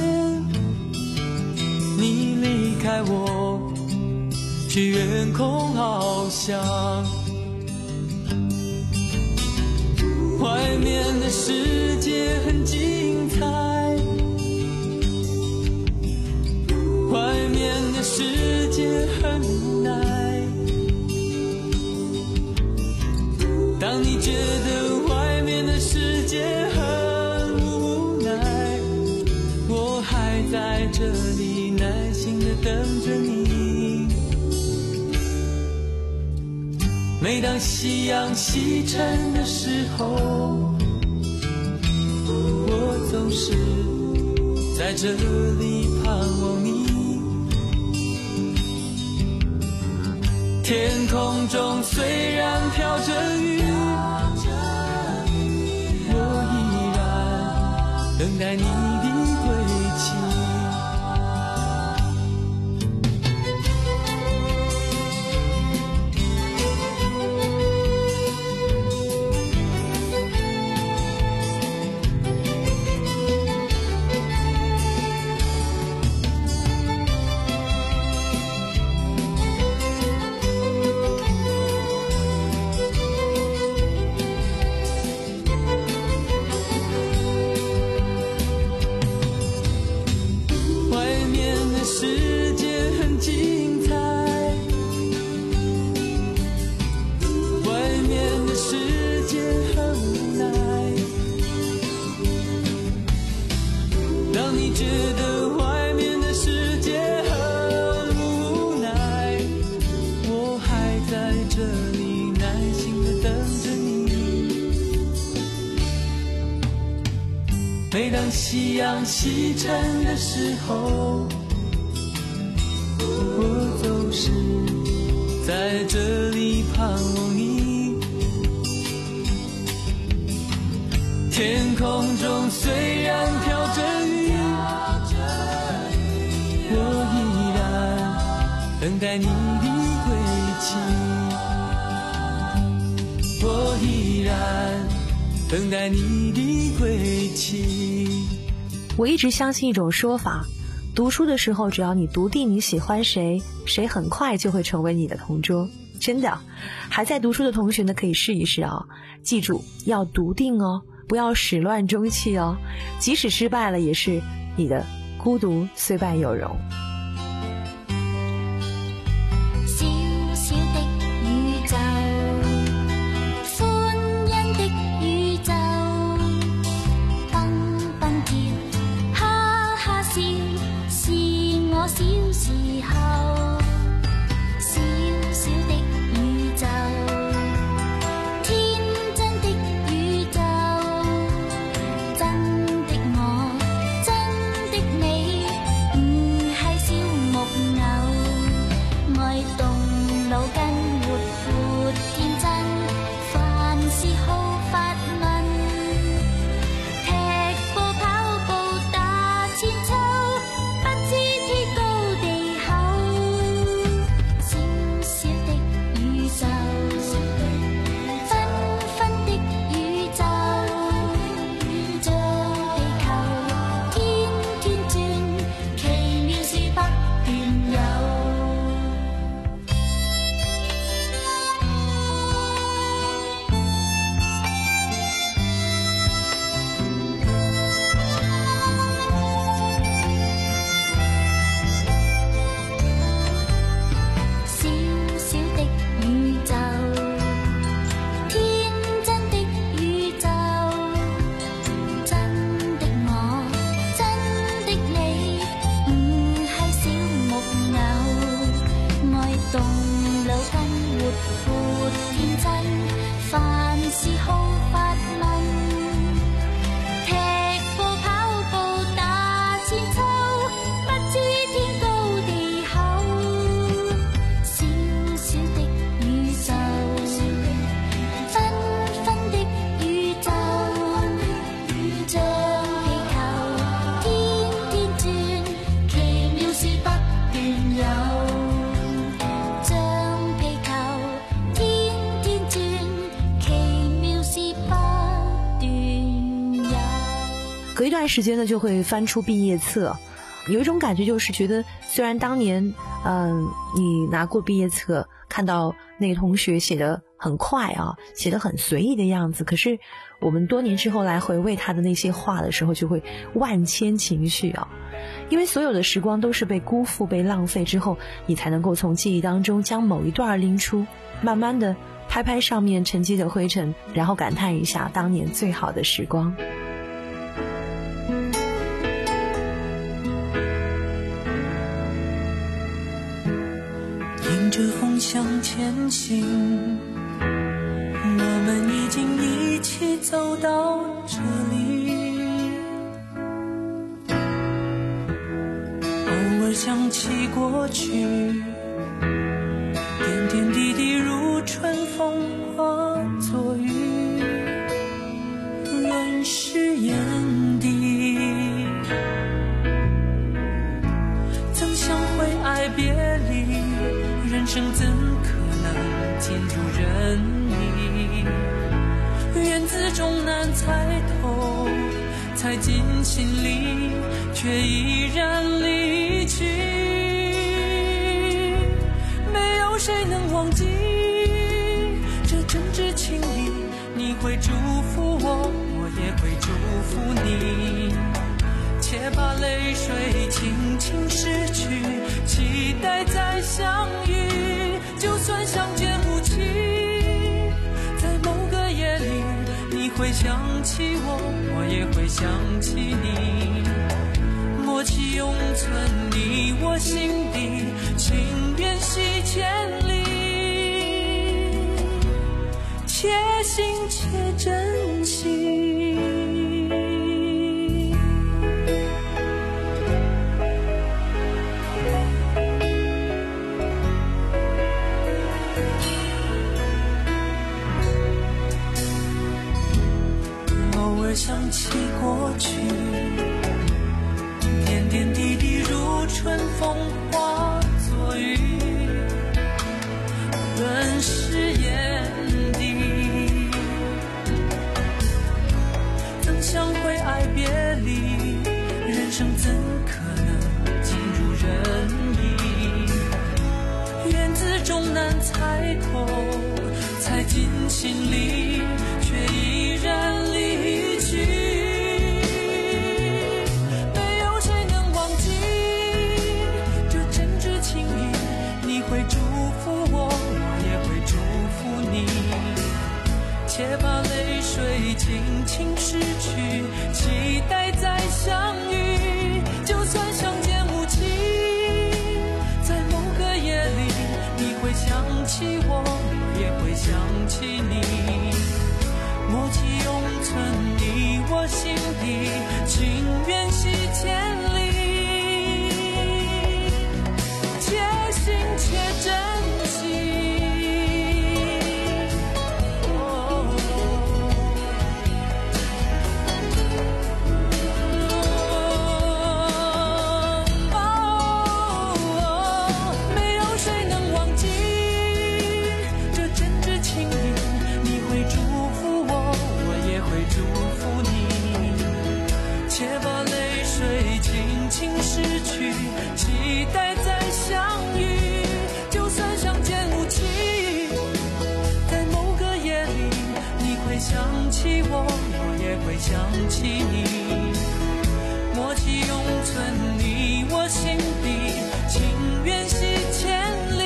你离开我，去远空翱翔。外面的世界很精彩，外面的世界很无奈。当你觉得外面的世界很无奈，我还在这里耐心地等着你。每当夕阳西沉的时候，我总是在这里盼望你。天空中虽然飘着雨，我依然等待你的归期。世界很精彩，外面的世界很无奈。当你觉得外面的世界很无奈，我还在这里耐心地等着你。每当夕阳西沉的时候，我总是在这里盼望你。天空中虽然飘着雨，我依然等待你的归期。我依然等待你的归期。 我一直相信一种说法，读书的时候，只要你笃定你喜欢谁，谁很快就会成为你的同桌。真的，还在读书的同学呢，可以试一试啊！记住，要笃定哦，不要始乱终弃哦。即使失败了，也是你的孤独虽败犹荣。 小小的宇宙，歡欣的宇宙。 隔一段时间呢就会翻出毕业册，有一种感觉就是觉得虽然当年嗯你拿过毕业册，看到那个同学写得很快啊，写得很随意的样子，可是我们多年之后来回味他的那些话的时候，就会万千情绪啊。因为所有的时光都是被辜负、被浪费之后，你才能够从记忆当中将某一段拎出，慢慢的拍拍上面沉积的灰尘，然后感叹一下当年最好的时光。 迎着风向前行，我们已经一起走到这里。偶尔想起过去，点点滴滴如春风化作雨，润湿眼底。曾相会爱别离，人生怎可能尽如人意？缘字终难猜透，猜进心里，却依然离去。没有谁能忘记这真挚情谊，你会祝福我，我也会祝福你。且把泪水轻轻拭去，期待再相遇。就算相见无期，在某个夜里，你会想起我，我也会想起你。默契永存你我心底，情缘系千里，且行且珍惜。想起过去，点点滴滴如春风化作雨，润湿眼底。曾相会爱别离，人生怎可能尽如人意？缘字终难猜透，猜进心里，却依然离去。没有谁能忘记这真挚情谊，你会祝福我，我也会祝福你。且把泪水轻轻拭去，期待再相遇。就算相见无期，在某个夜里，你会想起我，我也会想起你。默契永存你我心底，情缘系千里，且行且珍惜。轻逝去，期待再相遇。就算相见无期，在某个夜里，你会想起我，我也会想起你。默契永存你我心底，情缘系千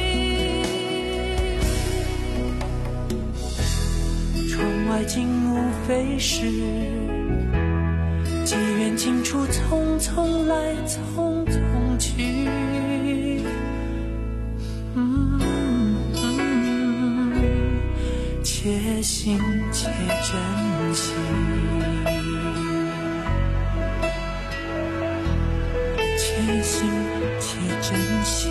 里。窗外景无非是机缘尽处，匆匆来，匆匆去。嗯嗯，且行且珍惜，且行且珍惜。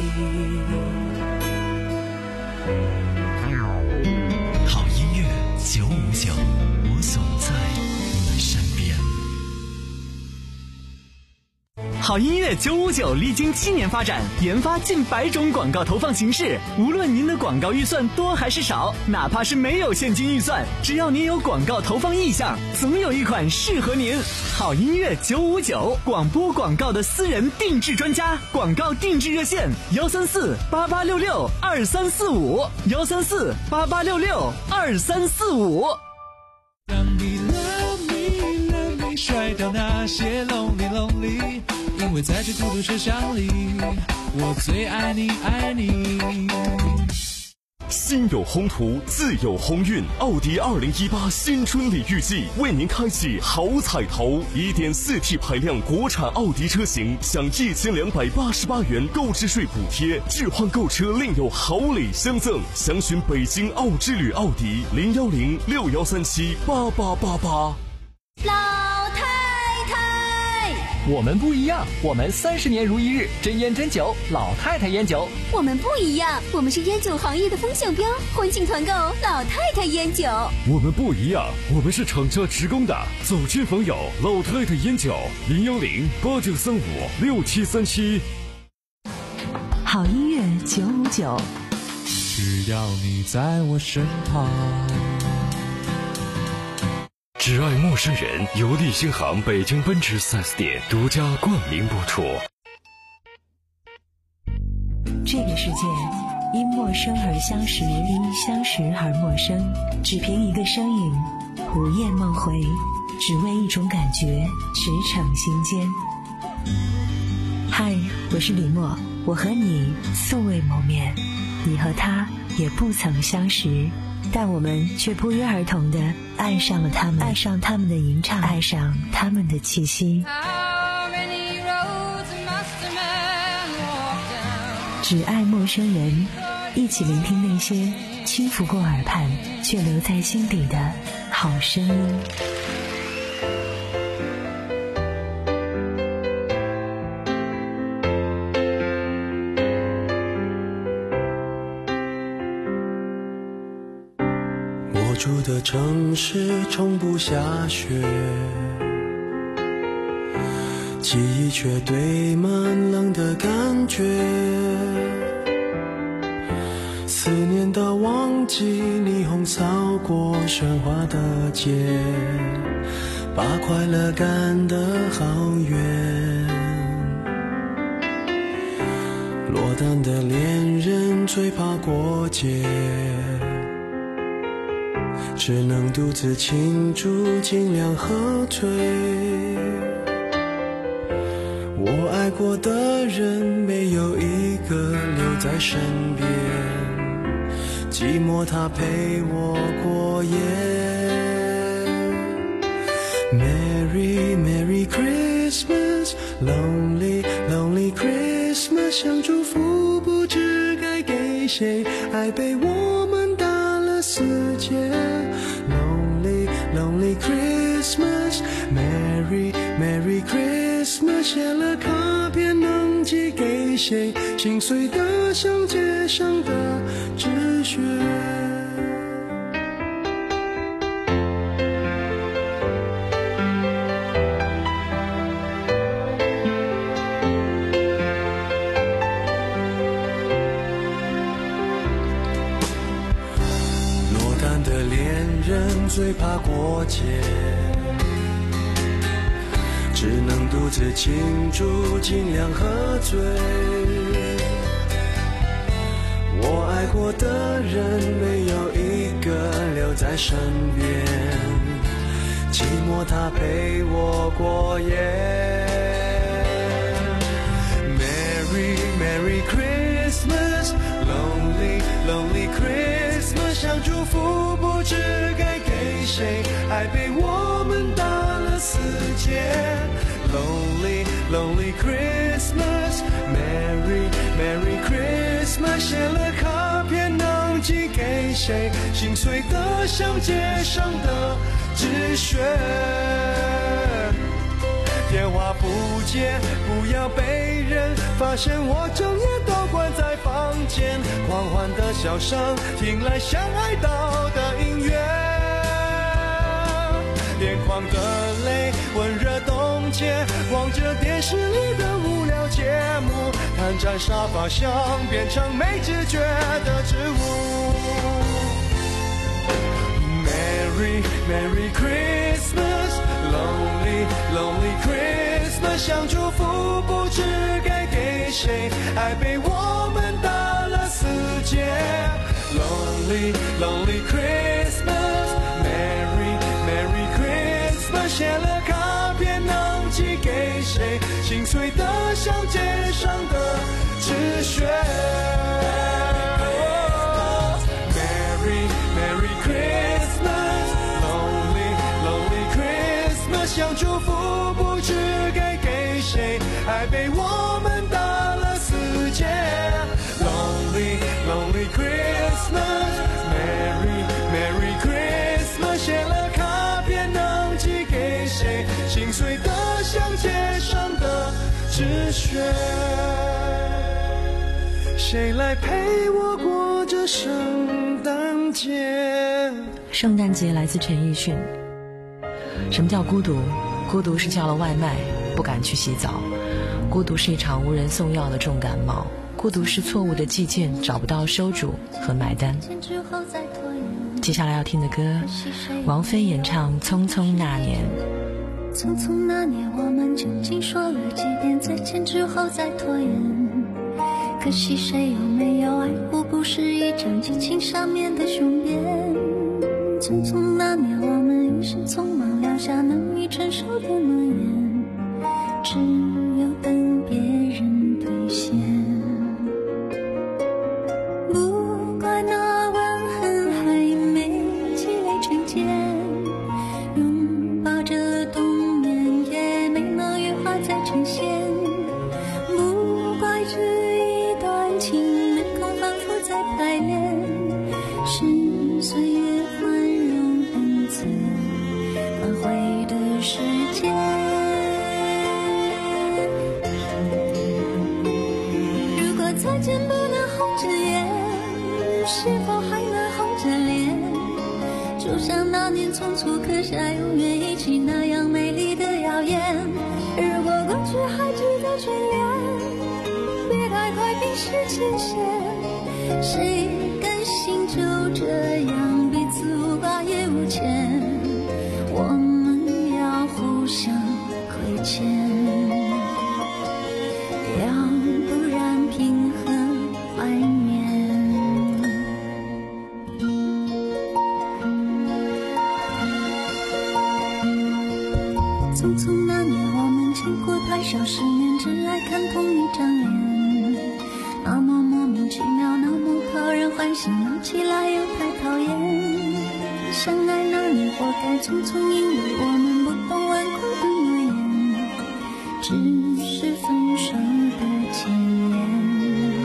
好音乐九五九，我总在你身边。 好音乐九五九历经七年发展，研发近百种广告投放形式。无论您的广告预算多还是少，哪怕是没有现金预算，只要您有广告投放意向，总有一款适合您。好音乐九五九，广播广告的私人定制专家，广告定制热线：幺三四八八六六二三四五，幺三四八八六六二三四五。 让你 love me love me 甩掉那些 lonely lonely， 因为在这孤独车厢里，我最爱你爱你。 心有宏图，自有鸿运。奥迪二零一八新春礼遇季为您开启好彩头， 一点四 T 排量国产奥迪车型享一千两百八十八元购置税补贴，置换购车另有好礼相赠。详询北京奥之旅奥迪零幺零六幺三七八八八八。 老太太， 我们不一样，我们三十年如一日，真烟真酒，老太太烟酒。 我们不一样，我们是烟酒行业的风向标，欢庆团购老太太烟酒。 我们不一样，我们是厂家直供的，走亲访友，老太太烟酒零幺零八九三五六七三七。 好音乐九五九， 只要你在我身旁。 只爱陌生人由利星行北京奔驰 四 S 店独家冠名播出。 这个世界因陌生而相识，因相识而陌生，只凭一个身影，午夜梦回，只为一种感觉，驰骋心间。嗨，我是李默，我和你素未谋面，你和他也不曾相识，但我们却不约而同地爱上了他们，爱上他们的吟唱，爱上他们的气息。只爱陌生人，一起聆听那些轻拂过耳畔却留在心底的好声音。 我住的城市从不下雪，记忆却堆满冷的感觉，思念的旺季，霓虹扫过喧哗的街，把快乐赶得好远。落单的恋人最怕过节，只能独自庆祝，尽量喝醉。我爱过的人没有一个留在身边，寂寞它陪我过夜。 Merry Merry Christmas Lonely Lonely Christmas 想祝福不知该给谁，爱被我们打了死结。 Lonely Lonely Christmas Merry Merry Christmas 写了卡片能寄给谁，心碎的像街上的纸屑。落单的恋人最怕过节，只能独自庆祝，尽量喝醉。我爱过的人没有一个留在身边，寂寞它陪我过夜。Merry Merry Christmas Lonely Lonely Christmas 想祝福不知该给谁，爱被我们打了死结。Lonely Lonely Christmas Merry Merry Christmas 写了卡片能寄给谁，心碎的像街上的纸屑。电话不接，不要被人发现我整夜都关在房间，狂欢的笑声听来像哀悼的音乐，眼眶的泪温热冻结，望着电视里的节目，瘫在沙发上变成没知觉的植物。Merry Merry Christmas Lonely Lonely Christmas 想祝福不知该给谁，爱被我们打了死结。Lonely Lonely Christmas Merry Merry Christmas 写了卡片能寄给谁，心碎得像街上的纸屑。Merry Merry Christmas Lonely Lonely Christmas 想祝福不知该给谁，爱被我们打了死结。Lonely Lonely Christmas Merry Merry Christmas 写了卡片能寄给谁，心碎得像街上的纸屑。谁来陪我过这圣诞节？ 圣诞节来自陈奕迅。什么叫孤独？孤独是叫了外卖不敢去洗澡，孤独是一场无人送药的重感冒，孤独是错误的寄件找不到收主和买单。接下来要听的歌，王菲演唱《匆匆那年》。 匆匆那年，我们究竟说了几遍再见之后再拖延？可惜谁有没有爱过，不是一张激情上面的雄辩。匆匆那年，我们一时匆忙撂下难以承受的诺言，只有等别人兑现。不怪那吻痕还没积累成茧，拥抱着冬眠也没能羽化再成仙。不怪这一段情没空反复再排练，是岁月宽容恩赐挽回的时间。如果再见不能红着眼，是否还能红着脸？就像那年匆促刻下永远一起那样美丽的谣言。如果过去还值得眷恋，别太快冰释前嫌。谁甘心就这样彼此无挂也无牵？我们要互相亏欠，要不然凭何怀念？匆匆那年，我们见过太少世面，只爱看同一张脸，那么莫名其妙，那么讨人欢喜，闹起来又太讨厌。相爱那年，活该匆匆，因为我们不懂顽固的诺言，只是分手的前言。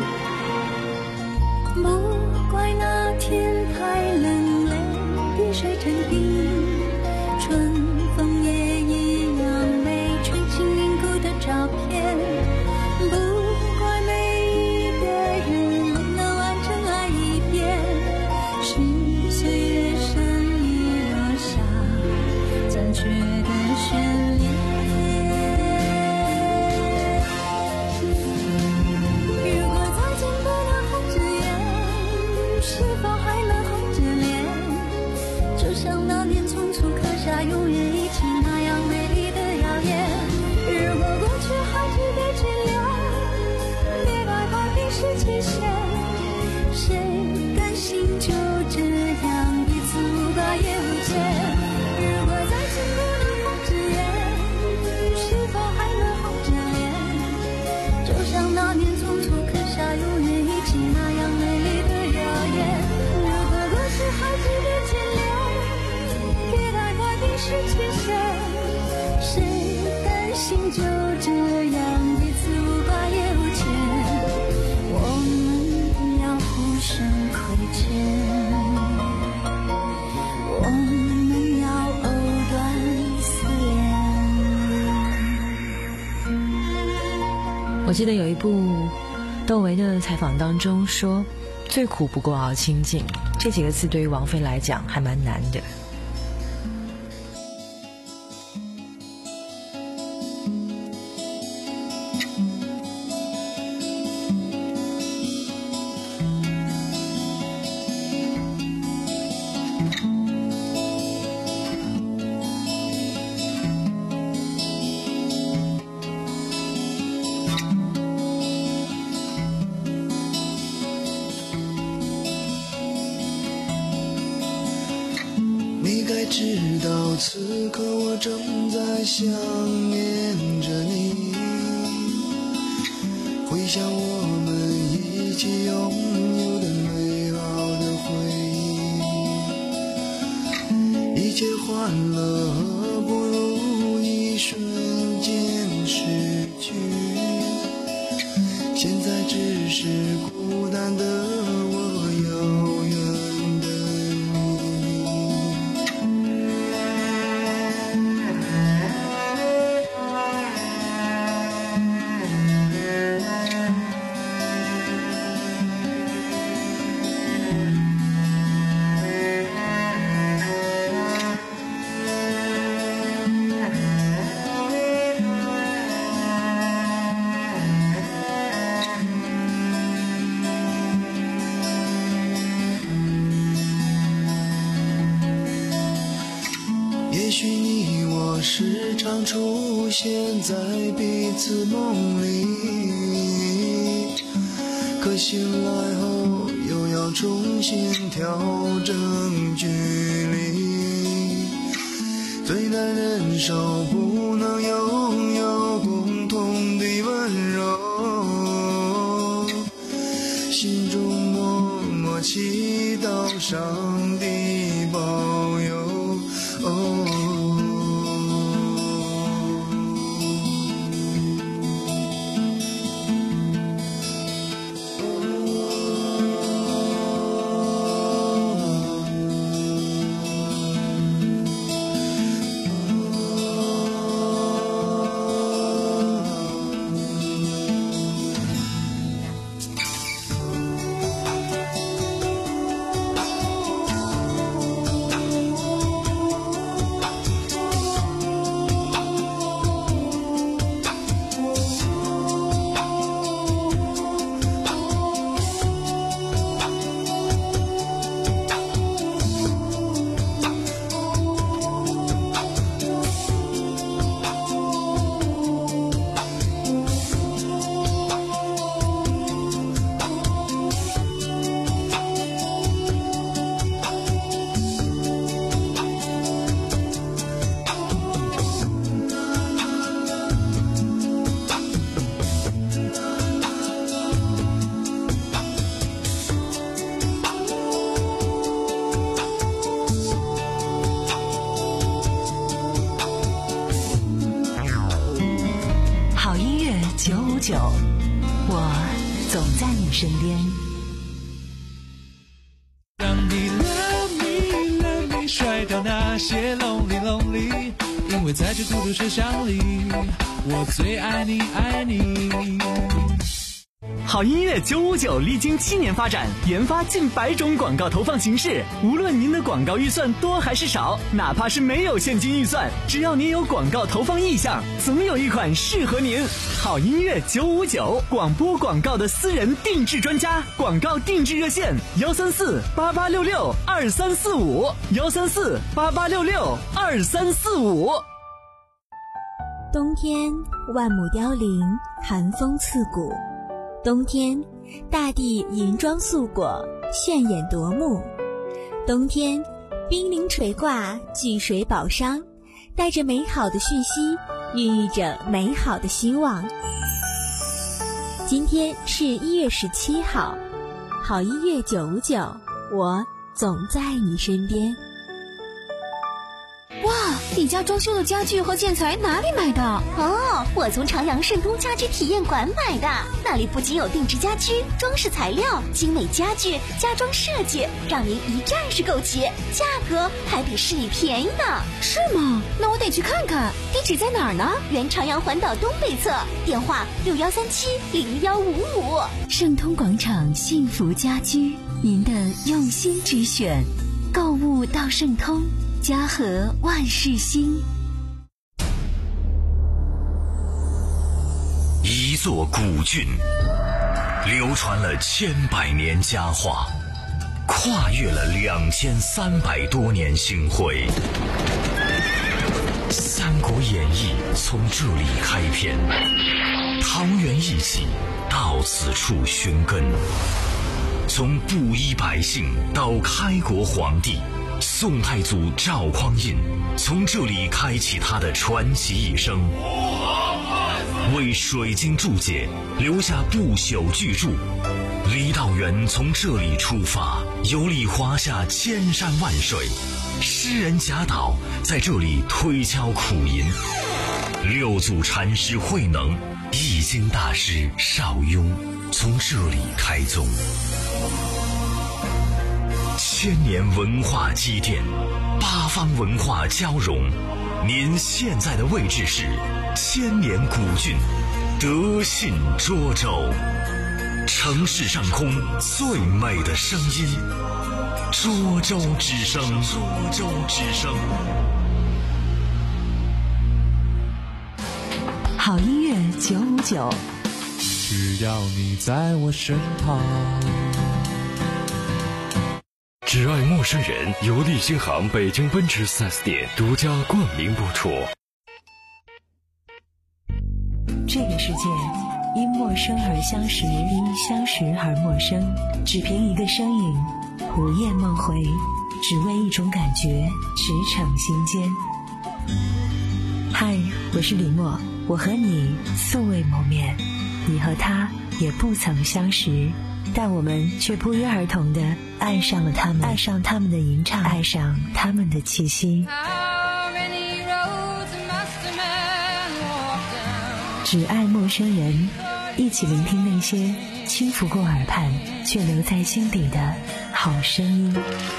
不怪那天太冷，泪滴水成冰，春风也一样没吹进凝固的照片。不怪每一个人不能完整爱一遍，是岁月善意落下残缺的眷恋。如果再见不能红着眼，是否还能红着脸？就像那年匆促刻下永远一起那样美丽的谣言。如果过去还值得眷恋，别太快冰释前嫌。谁甘心就这样彼此无挂也无牵？如果再见不能红着眼，是否还能红着脸？就像那年匆促刻下永远一起那样美丽的谣言。如果过去还值得眷恋，别太快冰释前嫌。谁甘心就这样彼此无挂也无牵？我们要互相亏欠，我们要藕断丝连。 我记得有一部窦唯的采访当中说，最苦不过熬清静，这几个字对于王菲来讲还蛮难的。 此刻我正在想念着你，回想我们一起拥有的美好的回忆，一切欢乐何不如一瞬间逝去，现在只是孤单的我，遥远的时常出现在彼此梦里，可醒来后又要重新调整距离，最难忍受不能拥有共同的温柔，心中默默祈祷上帝保佑。哦九五九，我总在你身边。 让你 love me love me 甩掉那些 lonely lonely， 因为在这孤独车厢里，我最爱你爱你。 好音乐九五九历经七年发展，研发近百种广告投放形式。无论您的广告预算多还是少，哪怕是没有现金预算，只要您有广告投放意向，总有一款适合您。好音乐九五九，广播广告的私人定制专家，广告定制热线：幺三四八八六六二三四五，幺三四八八六六二三四五。 冬天万木凋零，寒风刺骨。冬天，大地银装素裹，炫眼夺目。冬天，冰凌垂挂，聚水宝商，带着美好的讯息，孕育着美好的希望。今天是一月十七号，好音乐九五九，我总在你身边。 哇，你家装修的家具和建材哪里买的？哦，我从长阳盛通家居体验馆买的。那里不仅有定制家居、装饰材料、精美家具、家装设计，让您一站式购齐，价格还比市里便宜呢。是吗？那我得去看看。地址在哪儿呢？原长阳环岛东北侧，电话六幺三七零幺五五。 盛通广场幸福家居，您的用心之选。购物到盛通。家和万事兴。 一座古郡，流传了千百年佳话，跨越了两千三百多年星辉。《三国演义》从这里开篇，桃园义气到此处寻根。从布衣百姓到开国皇帝， 宋太祖赵匡胤从这里开启他的传奇一生，为水晶注解留下不朽巨著。郦道元从这里出发，游历华夏千山万水，诗人贾岛在这里推敲苦吟，六祖禅师慧能、易经大师邵雍从这里开宗。千年文化积淀，八方文化交融。您现在的位置是千年古郡德信涿州，城市上空最美的声音，涿州之声。涿州之声。 好音乐九五九， 只要你在我身旁。 只爱陌生人由立新行北京奔驰 四 S 店独家冠名播出。 这个世界因陌生而相识，因相识而陌生，只凭一个身影，午夜梦回，只为一种感觉，驰骋心间。嗨，我是李默，我和你素未谋面，你和他也不曾相识，但我们却不约而同地爱上了他们，爱上他们的吟唱，爱上他们的气息。只爱陌生人，一起聆听那些轻拂过耳畔却留在心底的好声音。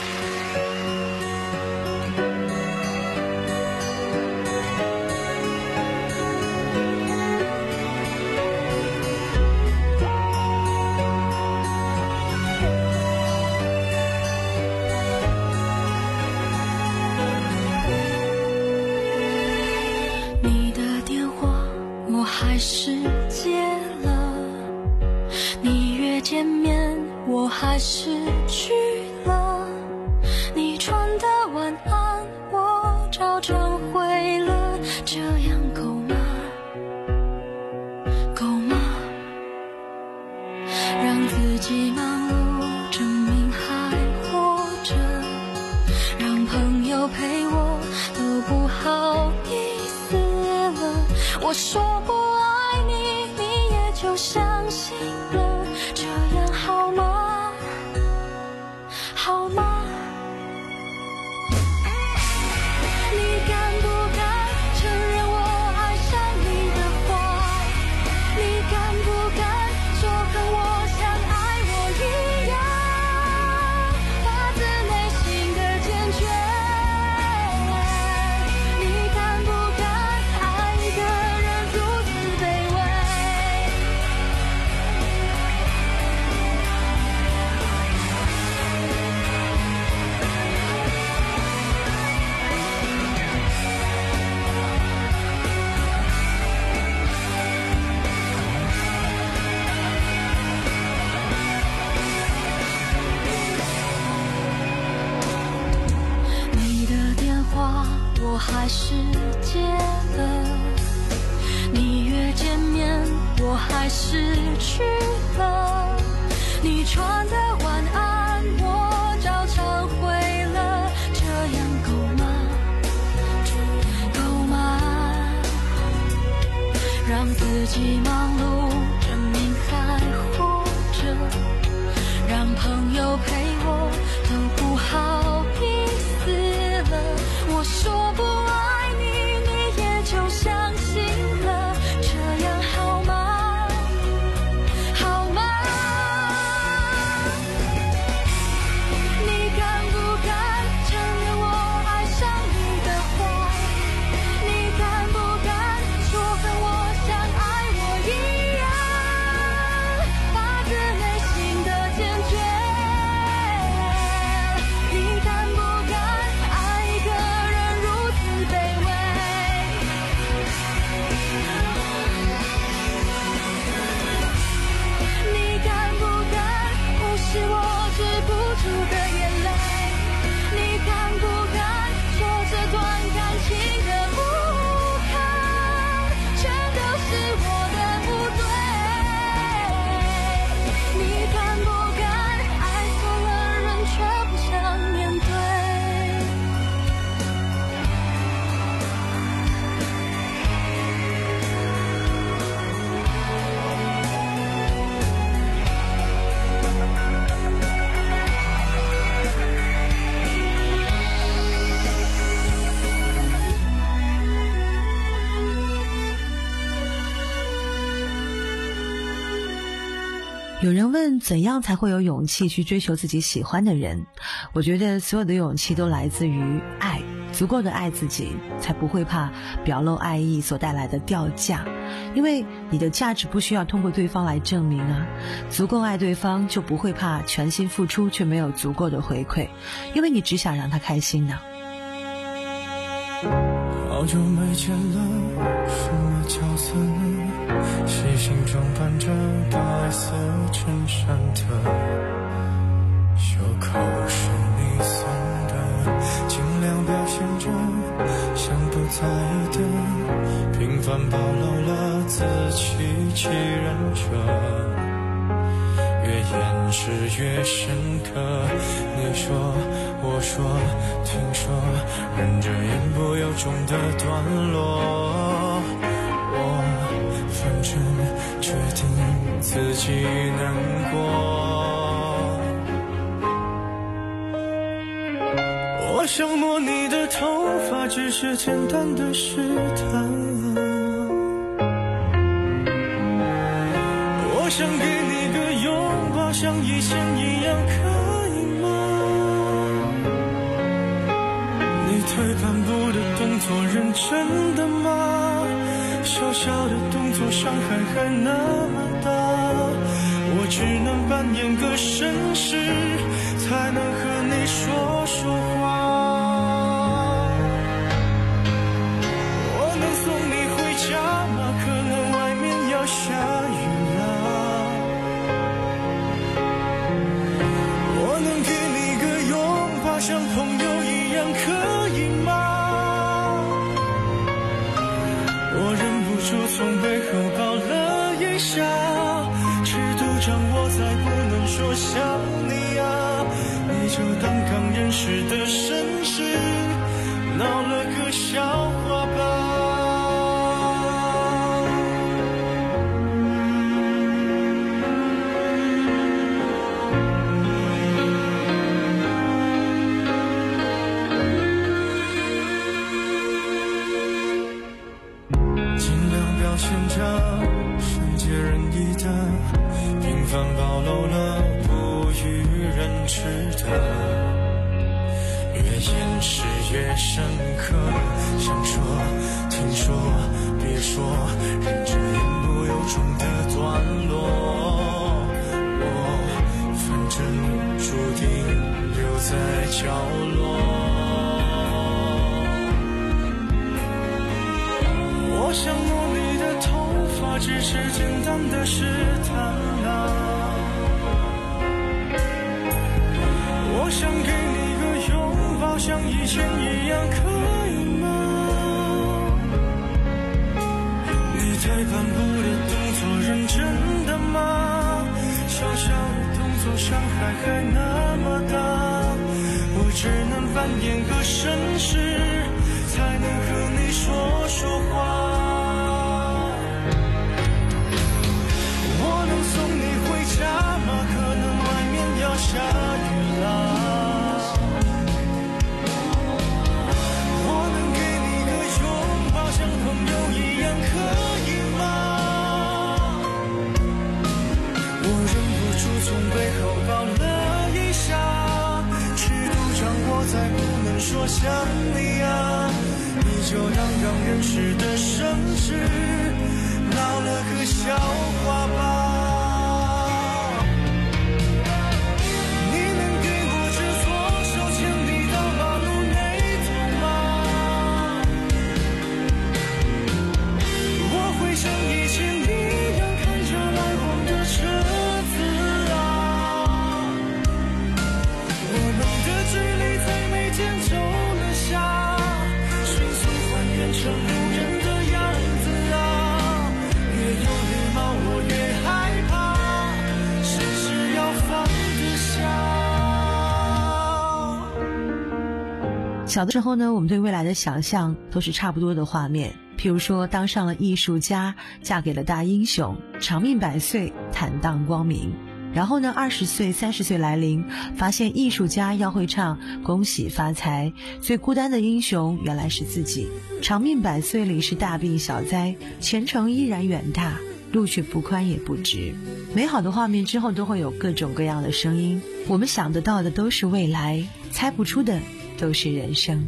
还是接了，你约见面我还是去了，你传的晚安我照常回了，这样够吗？够吗？让自己忙碌证明还活着，让朋友陪我都不好意思了，我说不就相信了，这样好吗？好吗？你敢不敢承认我爱上你的话？你敢不敢说跟我像爱我一样，发自内心的坚决？你敢不敢爱一个人如此卑微？我还是接了，你约见面我还是去了，你传的晚安我照常回了，这样够吗？够吗？让自己忙碌证明还活着，让朋友陪我都不好意思了，我说不爱你，你也就相信了，这样好吗？好吗？你敢不敢承认我爱上你的话？你敢不敢说跟我像爱我一样，发自内心的坚决？你敢不敢爱一个人如此有人问怎样才会有勇气去追求自己喜欢的人，我觉得所有的勇气都来自于爱，足够的爱自己，才不会怕表露爱意所带来的掉价，因为你的价值不需要通过对方来证明啊，足够爱对方就不会怕全心付出却没有足够的回馈，因为你只想让他开心呢。 好久没见了，什么角色呢？细心装扮着白色衬衫的袖口是你送的，尽量表现着像不在意的，平凡暴露了自欺欺人者，越掩饰越深刻。你说我说听说，忍着言不由衷的段落，我反正决定自己难过。我想摸你的头发，只是简单的试探，我想给你个拥抱，像以前一样，可以吗？你退半步的动作认真的吗？小小的动作伤害还那么大，我只能扮演个绅士，才能和你说说话。我能送你回家吗？可能外面要下雨了。我能给你个拥抱，像朋友一样，可以吗？我忍不住从背后抱了一下，尺度掌握在不能说想你啊，你就当刚认识的绅士，闹了个笑话吧。表现着善解人意的，平凡暴露了不与人知的，越掩饰越深刻。想说听说别说，忍着言不由衷的段落，我反正注定留在角落。我想摸你的头发，只是简单的试探啊，我想给你个拥抱，像以前一样，可以吗？你退半步的动作认真的吗？小小的动作伤害还那么大，我只能扮演个绅士，才能和你说说话。送你回家吗？可能外面要下雨了。我能给你个拥抱，像朋友一样，可以吗？我忍不住从背后抱了一下，尺度掌握在不能说想你啊，你就当刚认识的绅士，闹了个笑话吧。 小的时候呢，我们对未来的想象都是差不多的画面，譬如说当上了艺术家，嫁给了大英雄，长命百岁，坦荡光明。然后呢，二十岁、三十岁来临，发现艺术家要会唱恭喜发财，最孤单的英雄原来是自己。长命百岁里是大病小灾，前程依然远大， 路却不宽也不直。美好的画面之后都会有各种各样的声音，我们想得到的都是未来，猜不出的都是人生。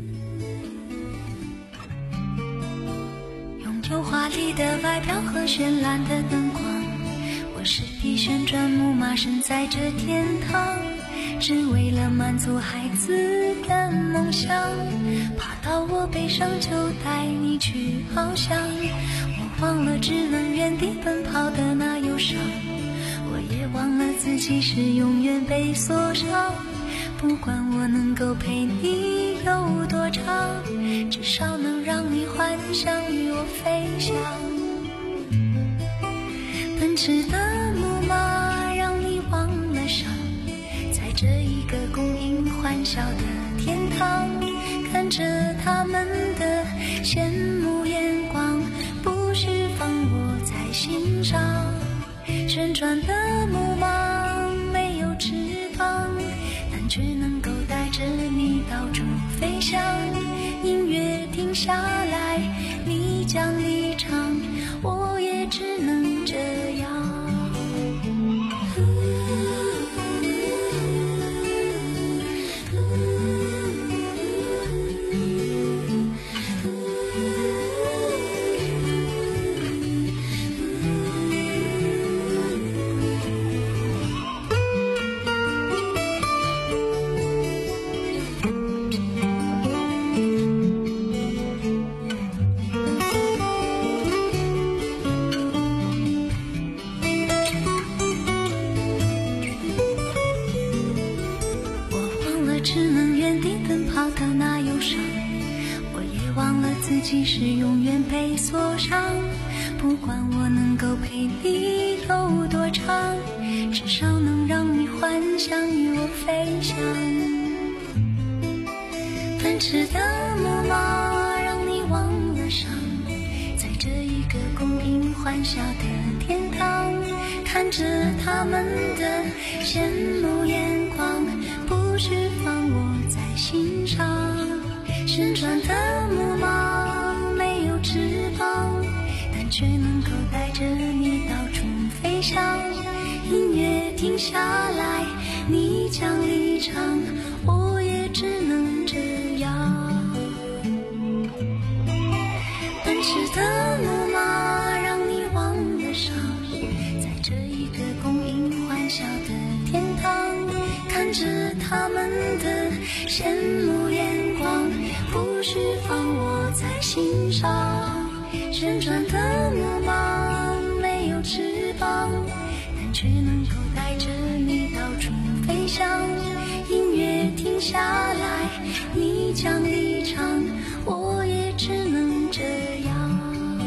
拥有华丽的外表和绚烂的灯光，我是匹旋转木马，身在这天堂，只为了满足孩子的梦想，爬到我背上就带你去翱翔。我忘了只能原地奔跑的那忧伤，我也忘了自己是永远被锁上。不管我能够陪你有多长，至少能让你幻想与我飞翔。奔驰的木马让你忘了伤，在这一个供应欢笑的天堂，看着他们的羡慕眼光，不释放我在心上。旋转的木马没有翅膀，但却能够带着你到处飞翔。音乐停下来，你将离场，我也只能这样。自己是永远被锁上，不管我能够陪你有多长，至少能让你幻想与我飞翔。奔驰的木马让你忘了伤，在这一个供应欢笑的天堂，看着他们的羡慕眼光，不释放我在心上。旋转的木马没有翅膀，但却能够带着你到处飞翔。音乐停下来，你将离场，我也只能这样。奔驰的木马让你忘了伤，在这一个供应欢笑的天堂，看着他们的羡慕眼光，不释放我在心上。旋转的木马没有翅膀，但却能够带着你到处飞翔。音乐停下来，你将离场，我也只能这样。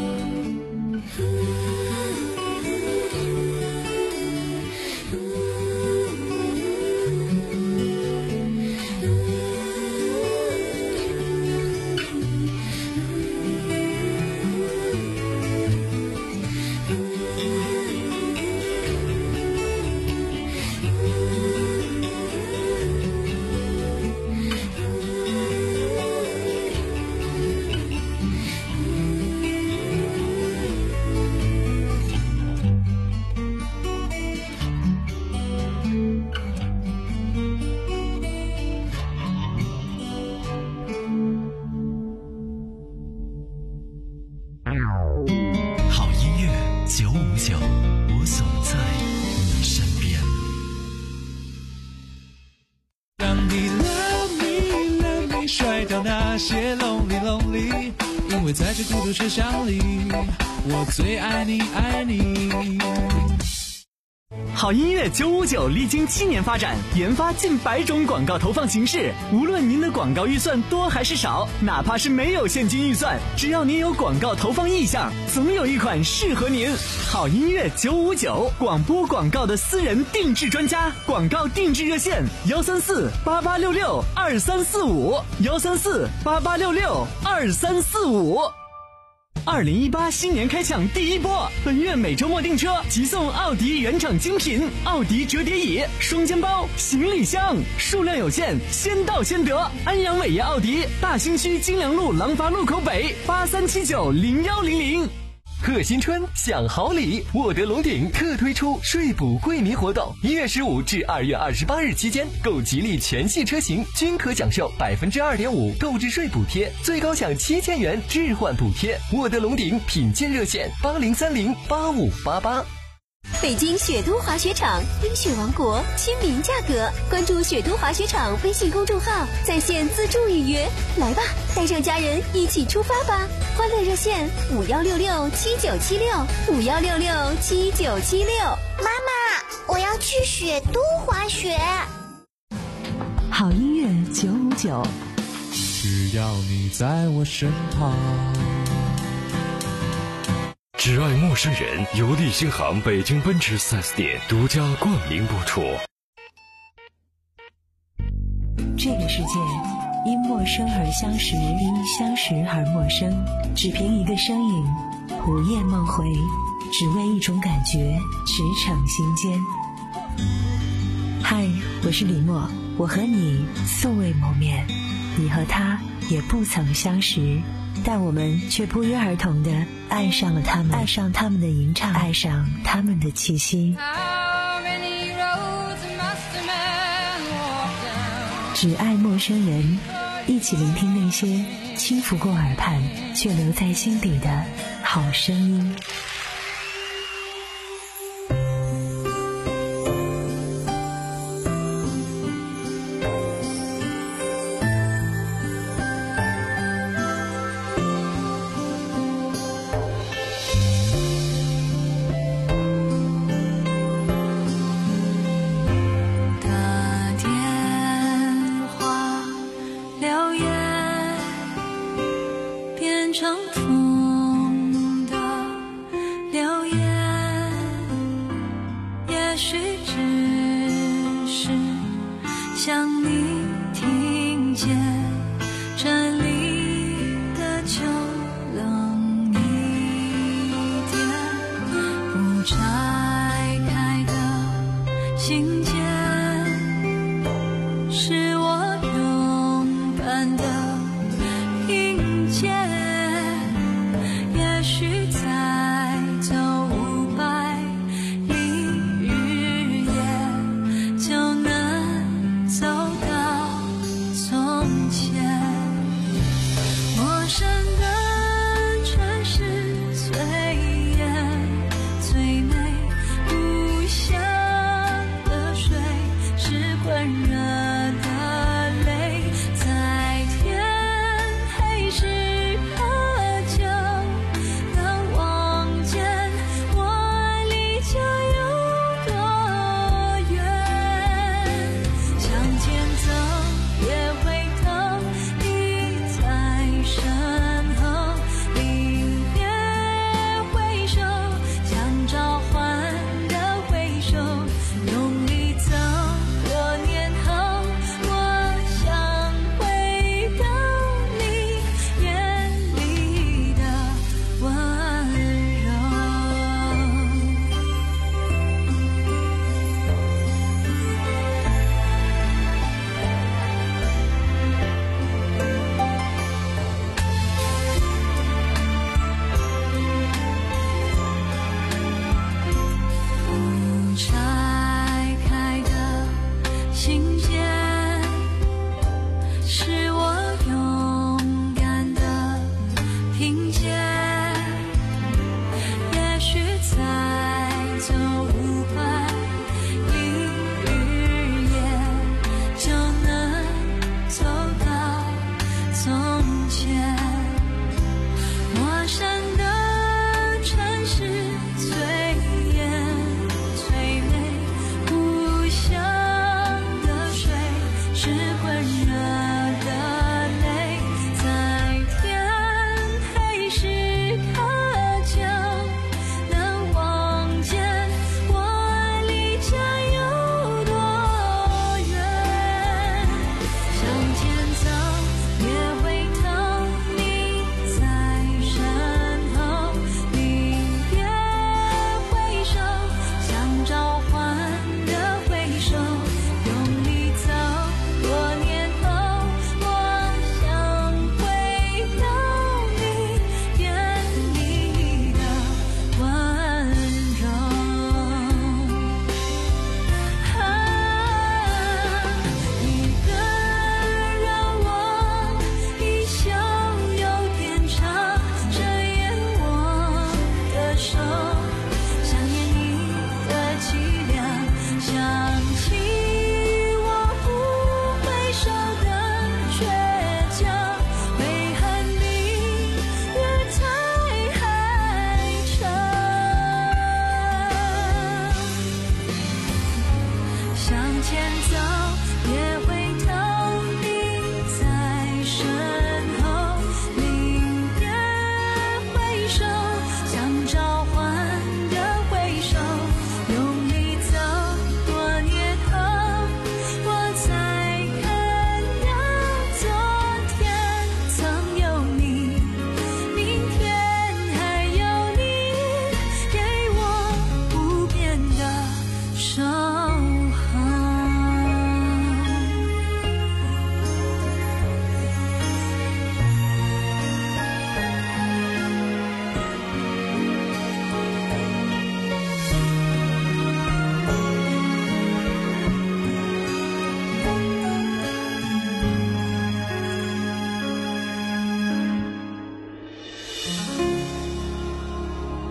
那些 lonely lonely， 因为在这孤独车厢里，我最爱你爱你。 好音乐九五九历经七年发展，研发近百种广告投放形式。无论您的广告预算多还是少，哪怕是没有现金预算，只要您有广告投放意向，总有一款适合您。好音乐九五九，广播广告的私人定制专家，广告定制热线幺三四八八六六二三四五幺三四八八六六二三四五。二零一八新年开抢第一波，本月每周末订车即送奥迪原厂精品奥迪折叠椅、双肩包、行李箱，数量有限，先到先得。安阳伟业奥迪大兴区金良路廊坊路口北八三七九零幺零零。 贺新春享好礼，沃德龙鼎特推出税补惠民活动，一月十五至二月二十八日期间，购吉利全系车型均可享受百分之二点五购置税补贴，最高享七千元置换补贴。沃德龙鼎品鉴热线八零三零八五八八。 北京雪都滑雪场，冰雪王国，亲民价格。关注雪都滑雪场微信公众号，在线自助预约。来吧，带上家人一起出发吧！欢乐热线五幺六六七九七六五幺六六七九七六。 妈妈，我要去雪都滑雪。 好音乐九五九， 只要你在我身旁。 只爱陌生人由立新行北京奔驰 四 S 店独家冠名播出。 这个世界因陌生而相识，因相识而陌生，只凭一个身影，午夜梦回，只为一种感觉，驰骋心间。嗨，我是李默，我和你素未谋面，你和他也不曾相识，但我们却不约而同地爱上了他们，爱上他们的吟唱，爱上他们的气息。只爱陌生人，一起聆听那些轻拂过耳畔却留在心底的好声音。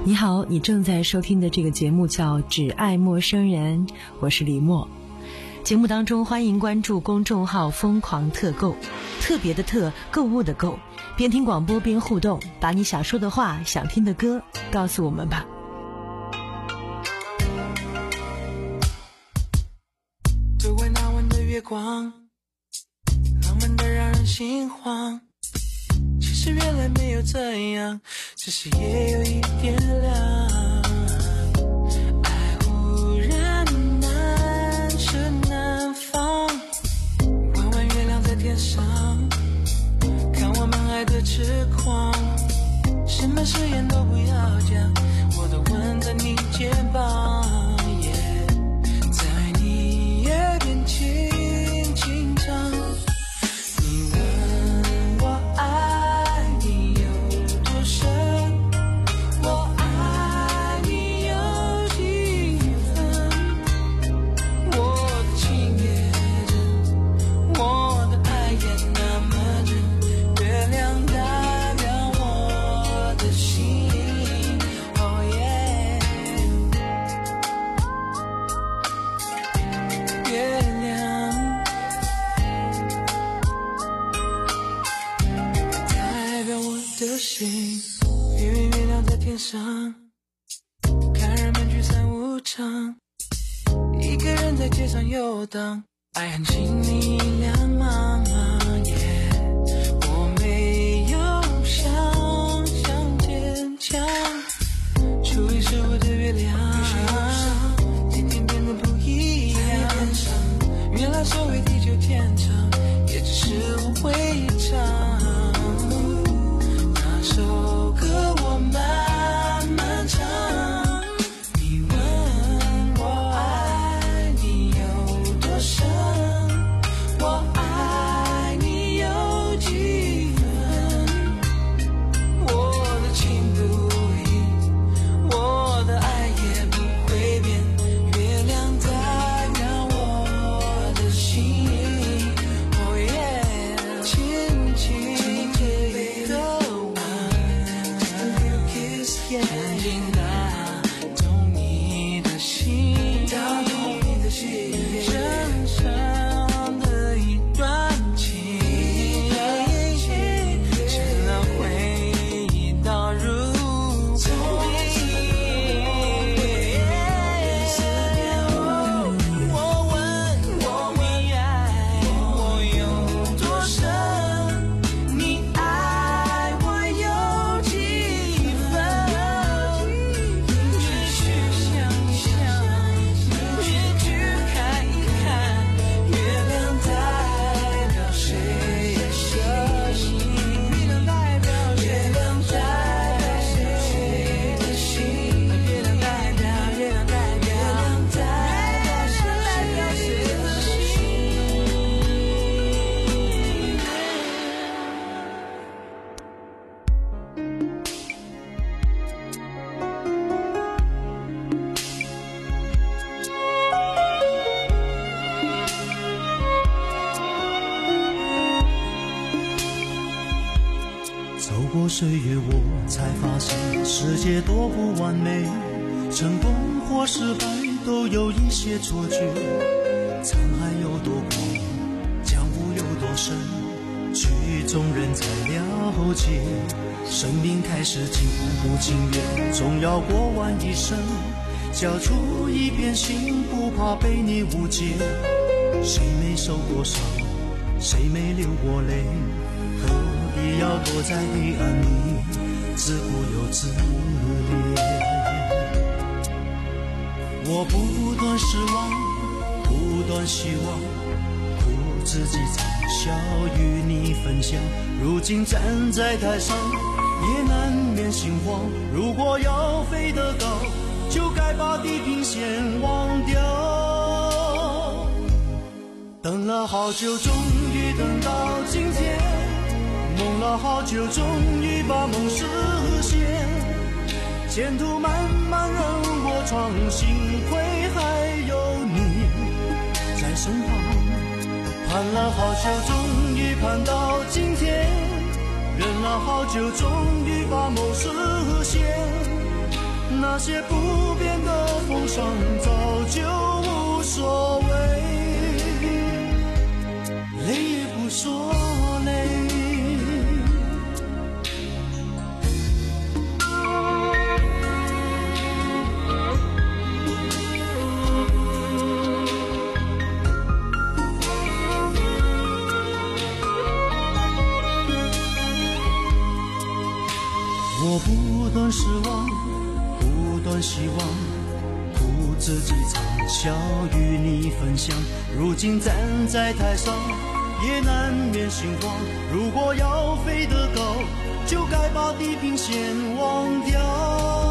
你好，你正在收听的这个节目叫《只爱陌生人》，我是李默。节目当中欢迎关注公众号疯狂特购，特别的特，购物的购，边听广播边互动，把你想说的话、想听的歌告诉我们吧。 周围那晚的月光，浪漫的让人心慌，其实原来没有这样，只是也有一点凉。爱忽然难舍难放，弯弯月亮在天上，看我们爱的痴狂，什么誓言都不要讲，我都吻在你肩膀，在你耳边轻轻唱。你问我爱你有多深，我爱你有几分，我的情也真，我的爱也那么真，月亮代表我的心，哦耶，月亮代表我的心，圆圆月亮在天上，看人们聚散无常，一个人在街上游荡，爱很清明亮茫茫，耶，我没有想象坚强，初一十五的月亮，天天变得不一样，原来所谓地久天长，也只是误会一场。那首歌我慢慢唱，你问我爱你有多深，我爱你有几分，我的情不移，我的爱也不会变，月亮代表我的心，哦耶，轻轻的吻，轻轻打动你的心，打动你的心，深深的一段情，只让回忆倒入从第思念我，我问我你爱我有多深，你爱我有几分，越去想一想，越去看一看，月亮代表谁的心，月亮代表月亮代表谁的心，月亮代表月亮代表月亮代表谁的心。 走过岁月，我才发现世界多不完美，成功或失败都有一些错觉。沧海有多广，江湖有多深，曲中人才了解。生命开始经不情愿，总要过完一生，交出一片心，不怕被你误解。谁没受过伤，谁没流过泪，何必要躲在黑暗里，自顾又自怜。我不断失望，不断希望，苦自己惨笑与你分享。如今站在台上，也难免心慌。如果要飞得高，就该把地平线忘掉。等了好久，终于等到今天，梦了好久，终于把梦实现。前途漫漫任我闯，幸亏还有你在身旁。盼了好久，终于盼到今天，忍了好久，终于把梦实现。 那些不变的风霜早就无所谓，累也不说累。我不断失望，不断希望，苦自己尝，笑与你分享。如今站在台上，也难免心慌。如果要飞得高，就该把地平线忘掉。